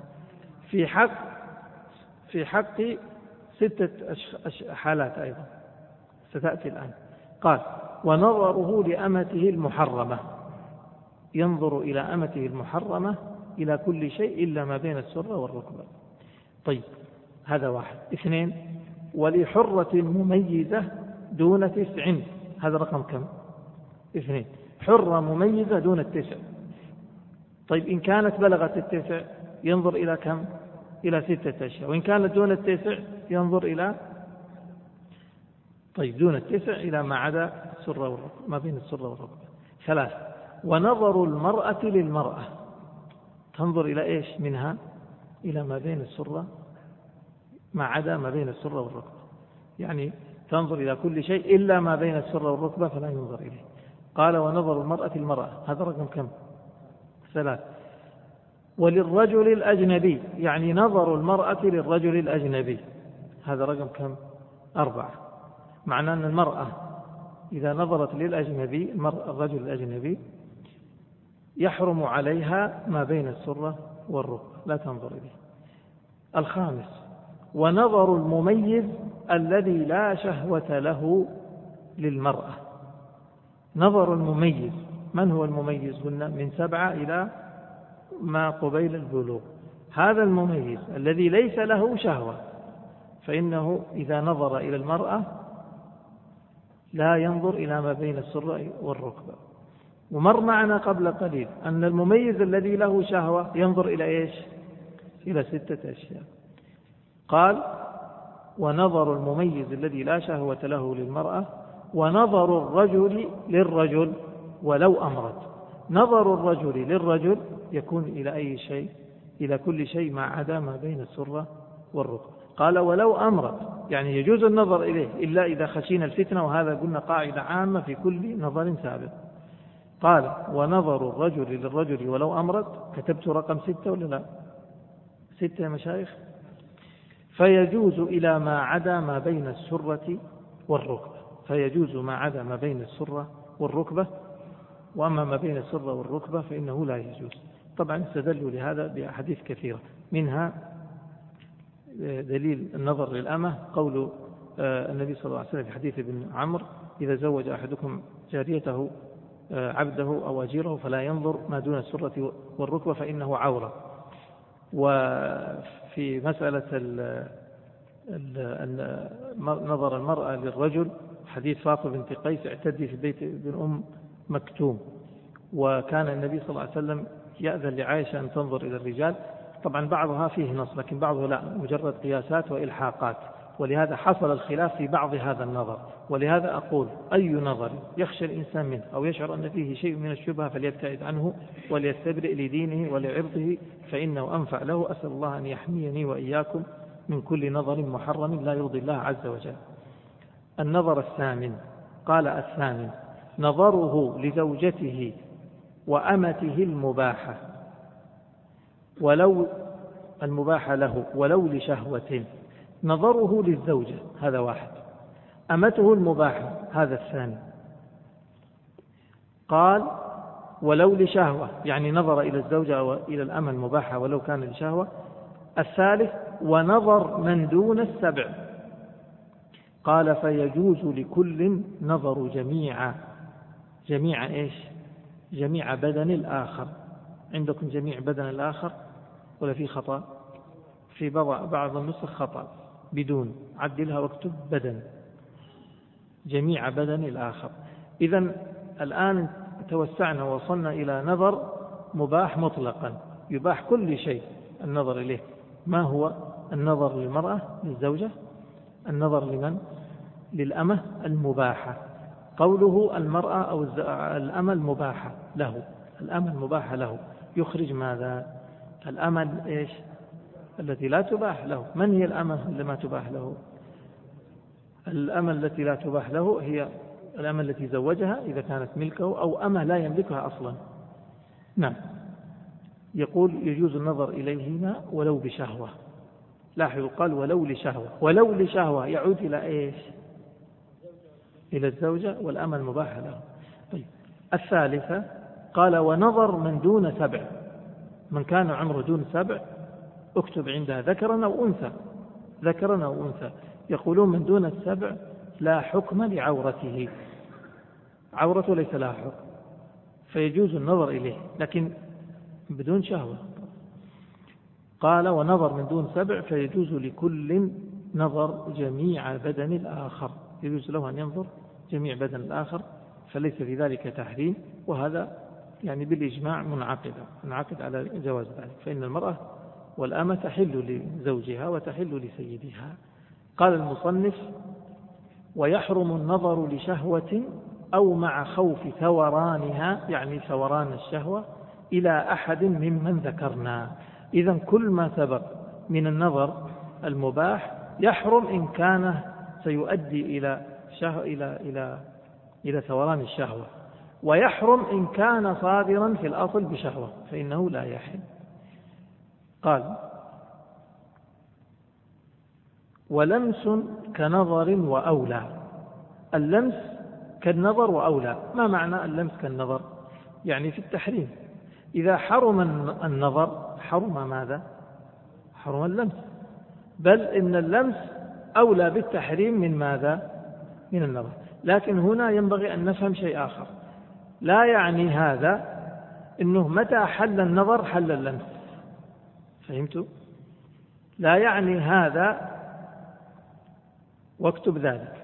في حق 6 حالات أيضا ستأتي الآن. قال ونظره لأمته المحرمة، ينظر إلى أمته المحرمة إلى كل شيء إلا ما بين السرة والركبة. طيب، هذا 1. 2 ولحرة مميزة دون 9. هذا رقم كم؟ 2. حرة مميزة دون 9. طيب، إن كانت بلغت 9 ينظر إلى كم؟ إلى 6 أشياء. وإن كانت دون 9 ينظر إلى دون 9 إلى ما عدا السرة والركبة، ما بين السرة والركبة. 3 ونظر المرأة للمرأة، تنظر إلى إيش منها؟ إلى ما بين السرة ما عدا ما بين السرة والركبة، يعني تنظر إلى كل شيء إلا ما بين السرة والركبة فلا ينظر إليه. قال ونظر المرأة هذا رقم كم؟ 3 وللرجل الأجنبي، يعني نظر المرأة للرجل الأجنبي، هذا رقم كم؟ 4 معنى أن المرأة إذا نظرت للأجنبي، الرجل الأجنبي، يحرم عليها ما بين السرة والركبة، لا تنظر إليه. 5 ونظر المميز الذي لا شهوة له للمرأة. نظر المميز، من هو المميز؟ قلنا من 7 إلى ما قبيل البلوغ. هذا المميز الذي ليس له شهوة، فإنه إذا نظر إلى المرأة لا ينظر إلى ما بين السرة والركبة. ومر معنا قبل قليل أن المميز الذي له شهوة ينظر إلى إيش؟ إلى 6 أشياء. قال ونظر المميز الذي لا شهوة له للمرأة، ونظر الرجل للرجل ولو أمرت. نظر الرجل للرجل يكون إلى أي شيء؟ إلى كل شيء ما عدا ما بين السرة والركبة. قال ولو أمرت، يعني يجوز النظر إليه إلا إذا خشينا الفتنة، وهذا قلنا قاعدة عامة في كل نظر سابق. قال ونظر الرجل للرجل ولو أمرت. كتبت رقم 6 ولا لا؟ 6 يا مشايخ. فيجوز إلى ما عدا ما بين السرة والركبة، فيجوز ما عدا ما بين السرة والركبة، وأما ما بين السرة والركبة فإنه لا يجوز. طبعا استدلوا لهذا بأحاديث كثيرة، منها دليل النظر للأمة قول النبي صلى الله عليه وسلم في حديث ابن عمرو إذا زوج أحدكم جاريته عبده أو أجيره فلا ينظر ما دون السرة والركبة فإنه عورة. وفي مسألة نظر المرأة للرجل حديث فاطمة بنت قيس اعتدي في بيت ابن أم مكتوم، وكان النبي صلى الله عليه وسلم يأذن لعائشة أن تنظر إلى الرجال. طبعا بعضها فيه نص لكن بعضه لا، مجرد قياسات وإلحاقات، ولهذا حصل الخلاف في بعض هذا النظر. ولهذا أقول أي نظر يخشى الإنسان منه أو يشعر أن فيه شيء من الشبهة فليبتعد عنه وليستبرئ لدينه ولعرضه فإنه أنفع له. أسأل الله أن يحميني وإياكم من كل نظر محرم لا يرضي الله عز وجل. النظر الثامن، قال الثامن: نظره لزوجته وأمته المباحة ولو المباحة له ولو لشهوة. نظره للزوجة هذا واحد، أمته المباحة هذا الثاني. قال ولو لشهوة، يعني نظر إلى الزوجة أو إلى الأمة المباحة ولو كان لشهوة. الثالث ونظر من دون السبع. قال فيجوز لكل نظر جميع إيش؟ جميع بدن الآخر. عندكم جميع بدن الآخر ولا في خطأ؟ في بعض النسخ خطأ بدون، عدلها واكتب بدن، جميع بدن الآخر. إذن الآن توسعنا ووصلنا إلى نظر مباح مطلقا، يباح كل شيء النظر إليه. ما هو النظر للمرأة للزوجة؟ النظر لمن؟ للأمة المباحة. قوله المرأة أو الأمة المباحة له، الأمة المباحة له يخرج ماذا؟ الأمة إيش؟ التي لا تباح له. من هي الأمة التي ما تباح له؟ الأمة التي لا تباح له هي الأمة التي زوجها إذا كانت ملكه، أو أمة لا يملكها أصلا. نعم. يقول يجوز النظر إليهما ولو بشهوة. لاحظوا قال ولو لشهوة، ولو لشهوة يعود إلى إيش؟ إلى الزوجة والأمة المباحة له. طيب. الثالثة قال ونظر من دون سبع. من كان عمره دون سبع اكتب عندها ذكرا أو أنثى، ذكرا أو أنثى. يقولون من دون السبع لا حكم لعورته، عورته ليس لها حكم، فيجوز النظر إليه لكن بدون شهوة. قال ونظر من دون سبع فيجوز لكل نظر جميع بدن الآخر، يجوز له أن ينظر جميع بدن الآخر، فليس في ذلك تحريم. وهذا يعني بالإجماع منعقد على جواز ذلك، فإن المرأة والأمة تحل لزوجها وتحل لسيدها. قال المصنف ويحرم النظر لشهوة أو مع خوف ثورانها، يعني ثوران الشهوة، إلى أحد ممن ذكرنا. إذن كل ما سبق من النظر المباح يحرم إن كان سيؤدي إلى ثوران الشهوة، ويحرم إن كان صادرا في الأصل بشهوة فإنه لا يحل. قال ولمس كنظر وأولى. اللمس كالنظر وأولى. ما معنى اللمس كالنظر؟ يعني في التحريم إذا حرم النظر حرم ماذا؟ حرم اللمس، بل إن اللمس أولى بالتحريم من ماذا؟ من النظر. لكن هنا ينبغي أن نفهم شيء آخر، لا يعني هذا إنه متى حل النظر حل اللمس. فهمتوا؟ لا يعني هذا، واكتب ذلك.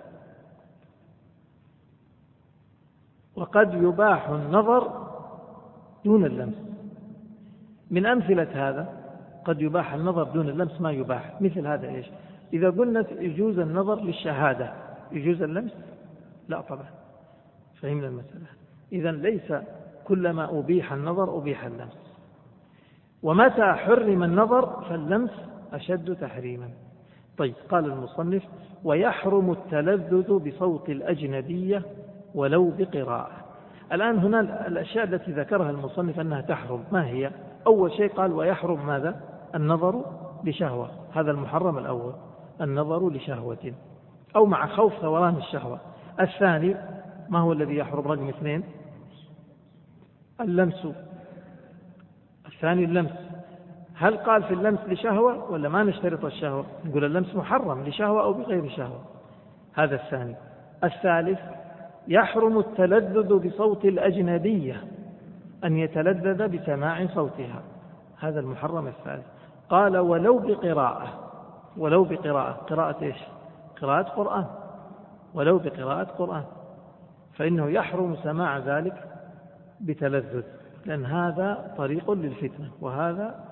وقد يباح النظر دون اللمس. من أمثلة هذا قد يباح النظر دون اللمس ما يباح، مثل هذا إيش؟ إذا قلنا يجوز النظر للشهادة يجوز اللمس؟ لا طبعا. فهمنا المسألة. إذن ليس كلما أبيح النظر أبيح اللمس، ومتى حرم النظر فاللمس أشد تحريما. طيب. قال المصنف ويحرم التلذذ بصوت الأجنبية ولو بقراءة. الآن هنا الأشياء التي ذكرها المصنف أنها تحرم ما هي؟ أول شيء قال ويحرم ماذا؟ النظر لشهوة، هذا المحرم الأول، النظر لشهوة أو مع خوف ثوران الشهوة. الثاني ما هو الذي يحرم؟ رقم 2 اللمس. الثاني اللمس. هل قال في اللمس لشهوة ولا ما نشترط الشهوة؟ نقول اللمس محرم لشهوة أو بغير شهوة، هذا الثاني. الثالث يحرم التلذذ بصوت الأجنبية، أن يتلذذ بسماع صوتها، هذا المحرم الثالث. قال ولو بقراءة، قراءة إيش؟ قراءة قرآن، ولو بقراءة قرآن، فإنه يحرم سماع ذلك بتلذذ، لأن هذا طريق للفتنة، وهذا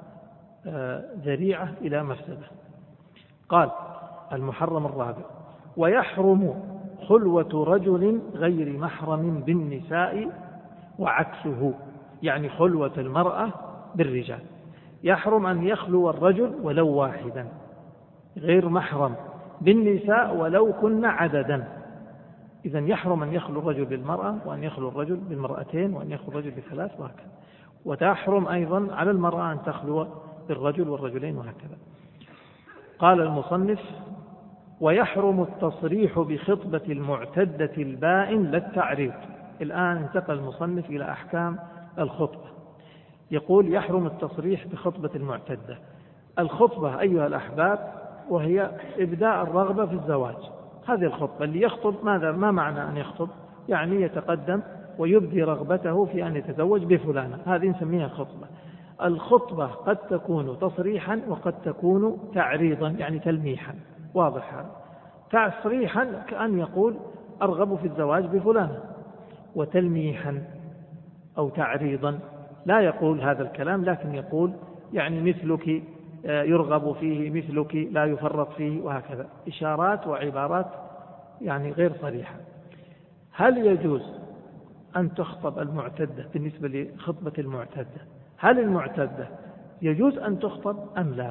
ذريعة إلى مفسدة. قال المحرم الرابع ويحرم خلوة رجل غير محرم بالنساء وعكسه، يعني خلوة المرأة بالرجال، يحرم أن يخلو الرجل ولو واحدا غير محرم بالنساء ولو كن عددا. إذن يحرم أن يخلو الرجل بالمرأة، وأن يخلو الرجل بالمرأتين، وأن يخلو الرجل بثلاث، وهكذا. وتحرم أيضا على المرأة أن تخلو بالرجل والرجلين، وهكذا. قال المصنف ويحرم التصريح بخطبة المعتدة البائن للتعريض. الآن انتقل المصنف إلى أحكام الخطبة. يقول يحرم التصريح بخطبة المعتدة. الخطبة أيها الأحباب وهي إبداء الرغبة في الزواج. هذه الخطبة اللي يخطب ما معنى أن يخطب؟ يعني يتقدم ويبدي رغبته في أن يتزوج بفلانة، هذه نسميها خطبة. الخطبة قد تكون تصريحا وقد تكون تعريضا، يعني تلميحا. واضح هذا؟ تصريحا كأن يقول أرغب في الزواج بفلانة، وتلميحا أو تعريضا لا يقول هذا الكلام، لكن يقول يعني مثلك يرغب فيه، مثلك لا يفرط فيه، وهكذا، إشارات وعبارات يعني غير صريحة. هل يجوز أن تخطب المعتدة؟ بالنسبة لخطبة المعتدة، هل المعتدة يجوز أن تخطب أم لا؟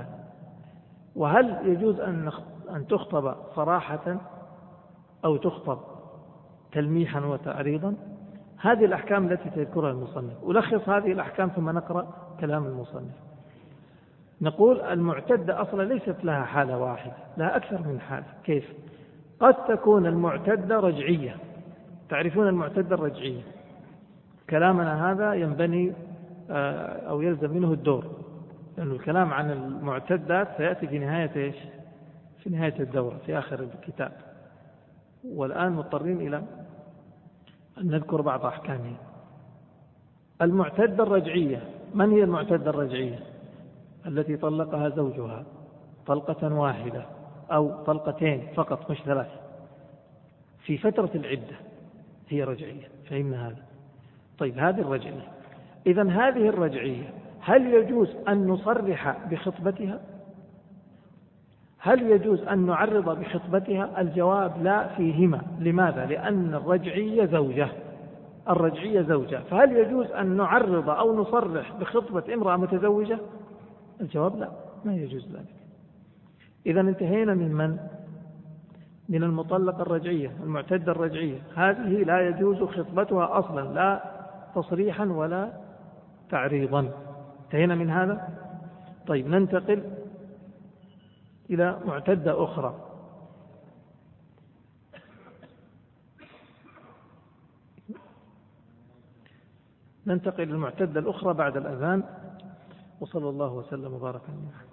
وهل يجوز أن تخطب صراحة أو تخطب تلميحا وتعريضا؟ هذه الأحكام التي تذكرها المصنف. ألخص هذه الأحكام ثم نقرأ كلام المصنف. نقول المعتدة أصلا ليست لها حالة واحدة، لها أكثر من حالة. كيف؟ قد تكون المعتدة رجعية. تعرفون المعتدة الرجعية؟ كلامنا هذا ينبني أو يلزم منه الدور، لأن الكلام عن المعتدات سيأتي في نهاية إيش؟ في نهاية الدورة، في آخر الكتاب. والآن مضطرين إلى أن نذكر بعض أحكامه. المعتدة الرجعية، من هي المعتدة الرجعية؟ التي طلقها زوجها طلقة واحدة أو طلقتين فقط مش ثلاث في فترة العدة، هي رجعية. فهمنا هذا؟ طيب هذه الرجعية. إذن هذه الرجعية هل يجوز أن نصرح بخطبتها؟ هل يجوز أن نعرض بخطبتها؟ الجواب لا فيهما. لماذا؟ لأن الرجعية زوجة، الرجعية زوجة، فهل يجوز أن نعرض أو نصرح بخطبة امرأة متزوجة؟ الجواب لا، ما يجوز ذلك. إذن انتهينا من المطلقة الرجعية، المعتدة الرجعية، هذه لا يجوز خطبتها أصلا، لا تصريحا ولا تعريضا. انتهينا من هذا. طيب ننتقل إلى معتدة أخرى. ننتقل للمعتدة الأخرى بعد الأذان. وصلى الله وسلم وبارك على محمد.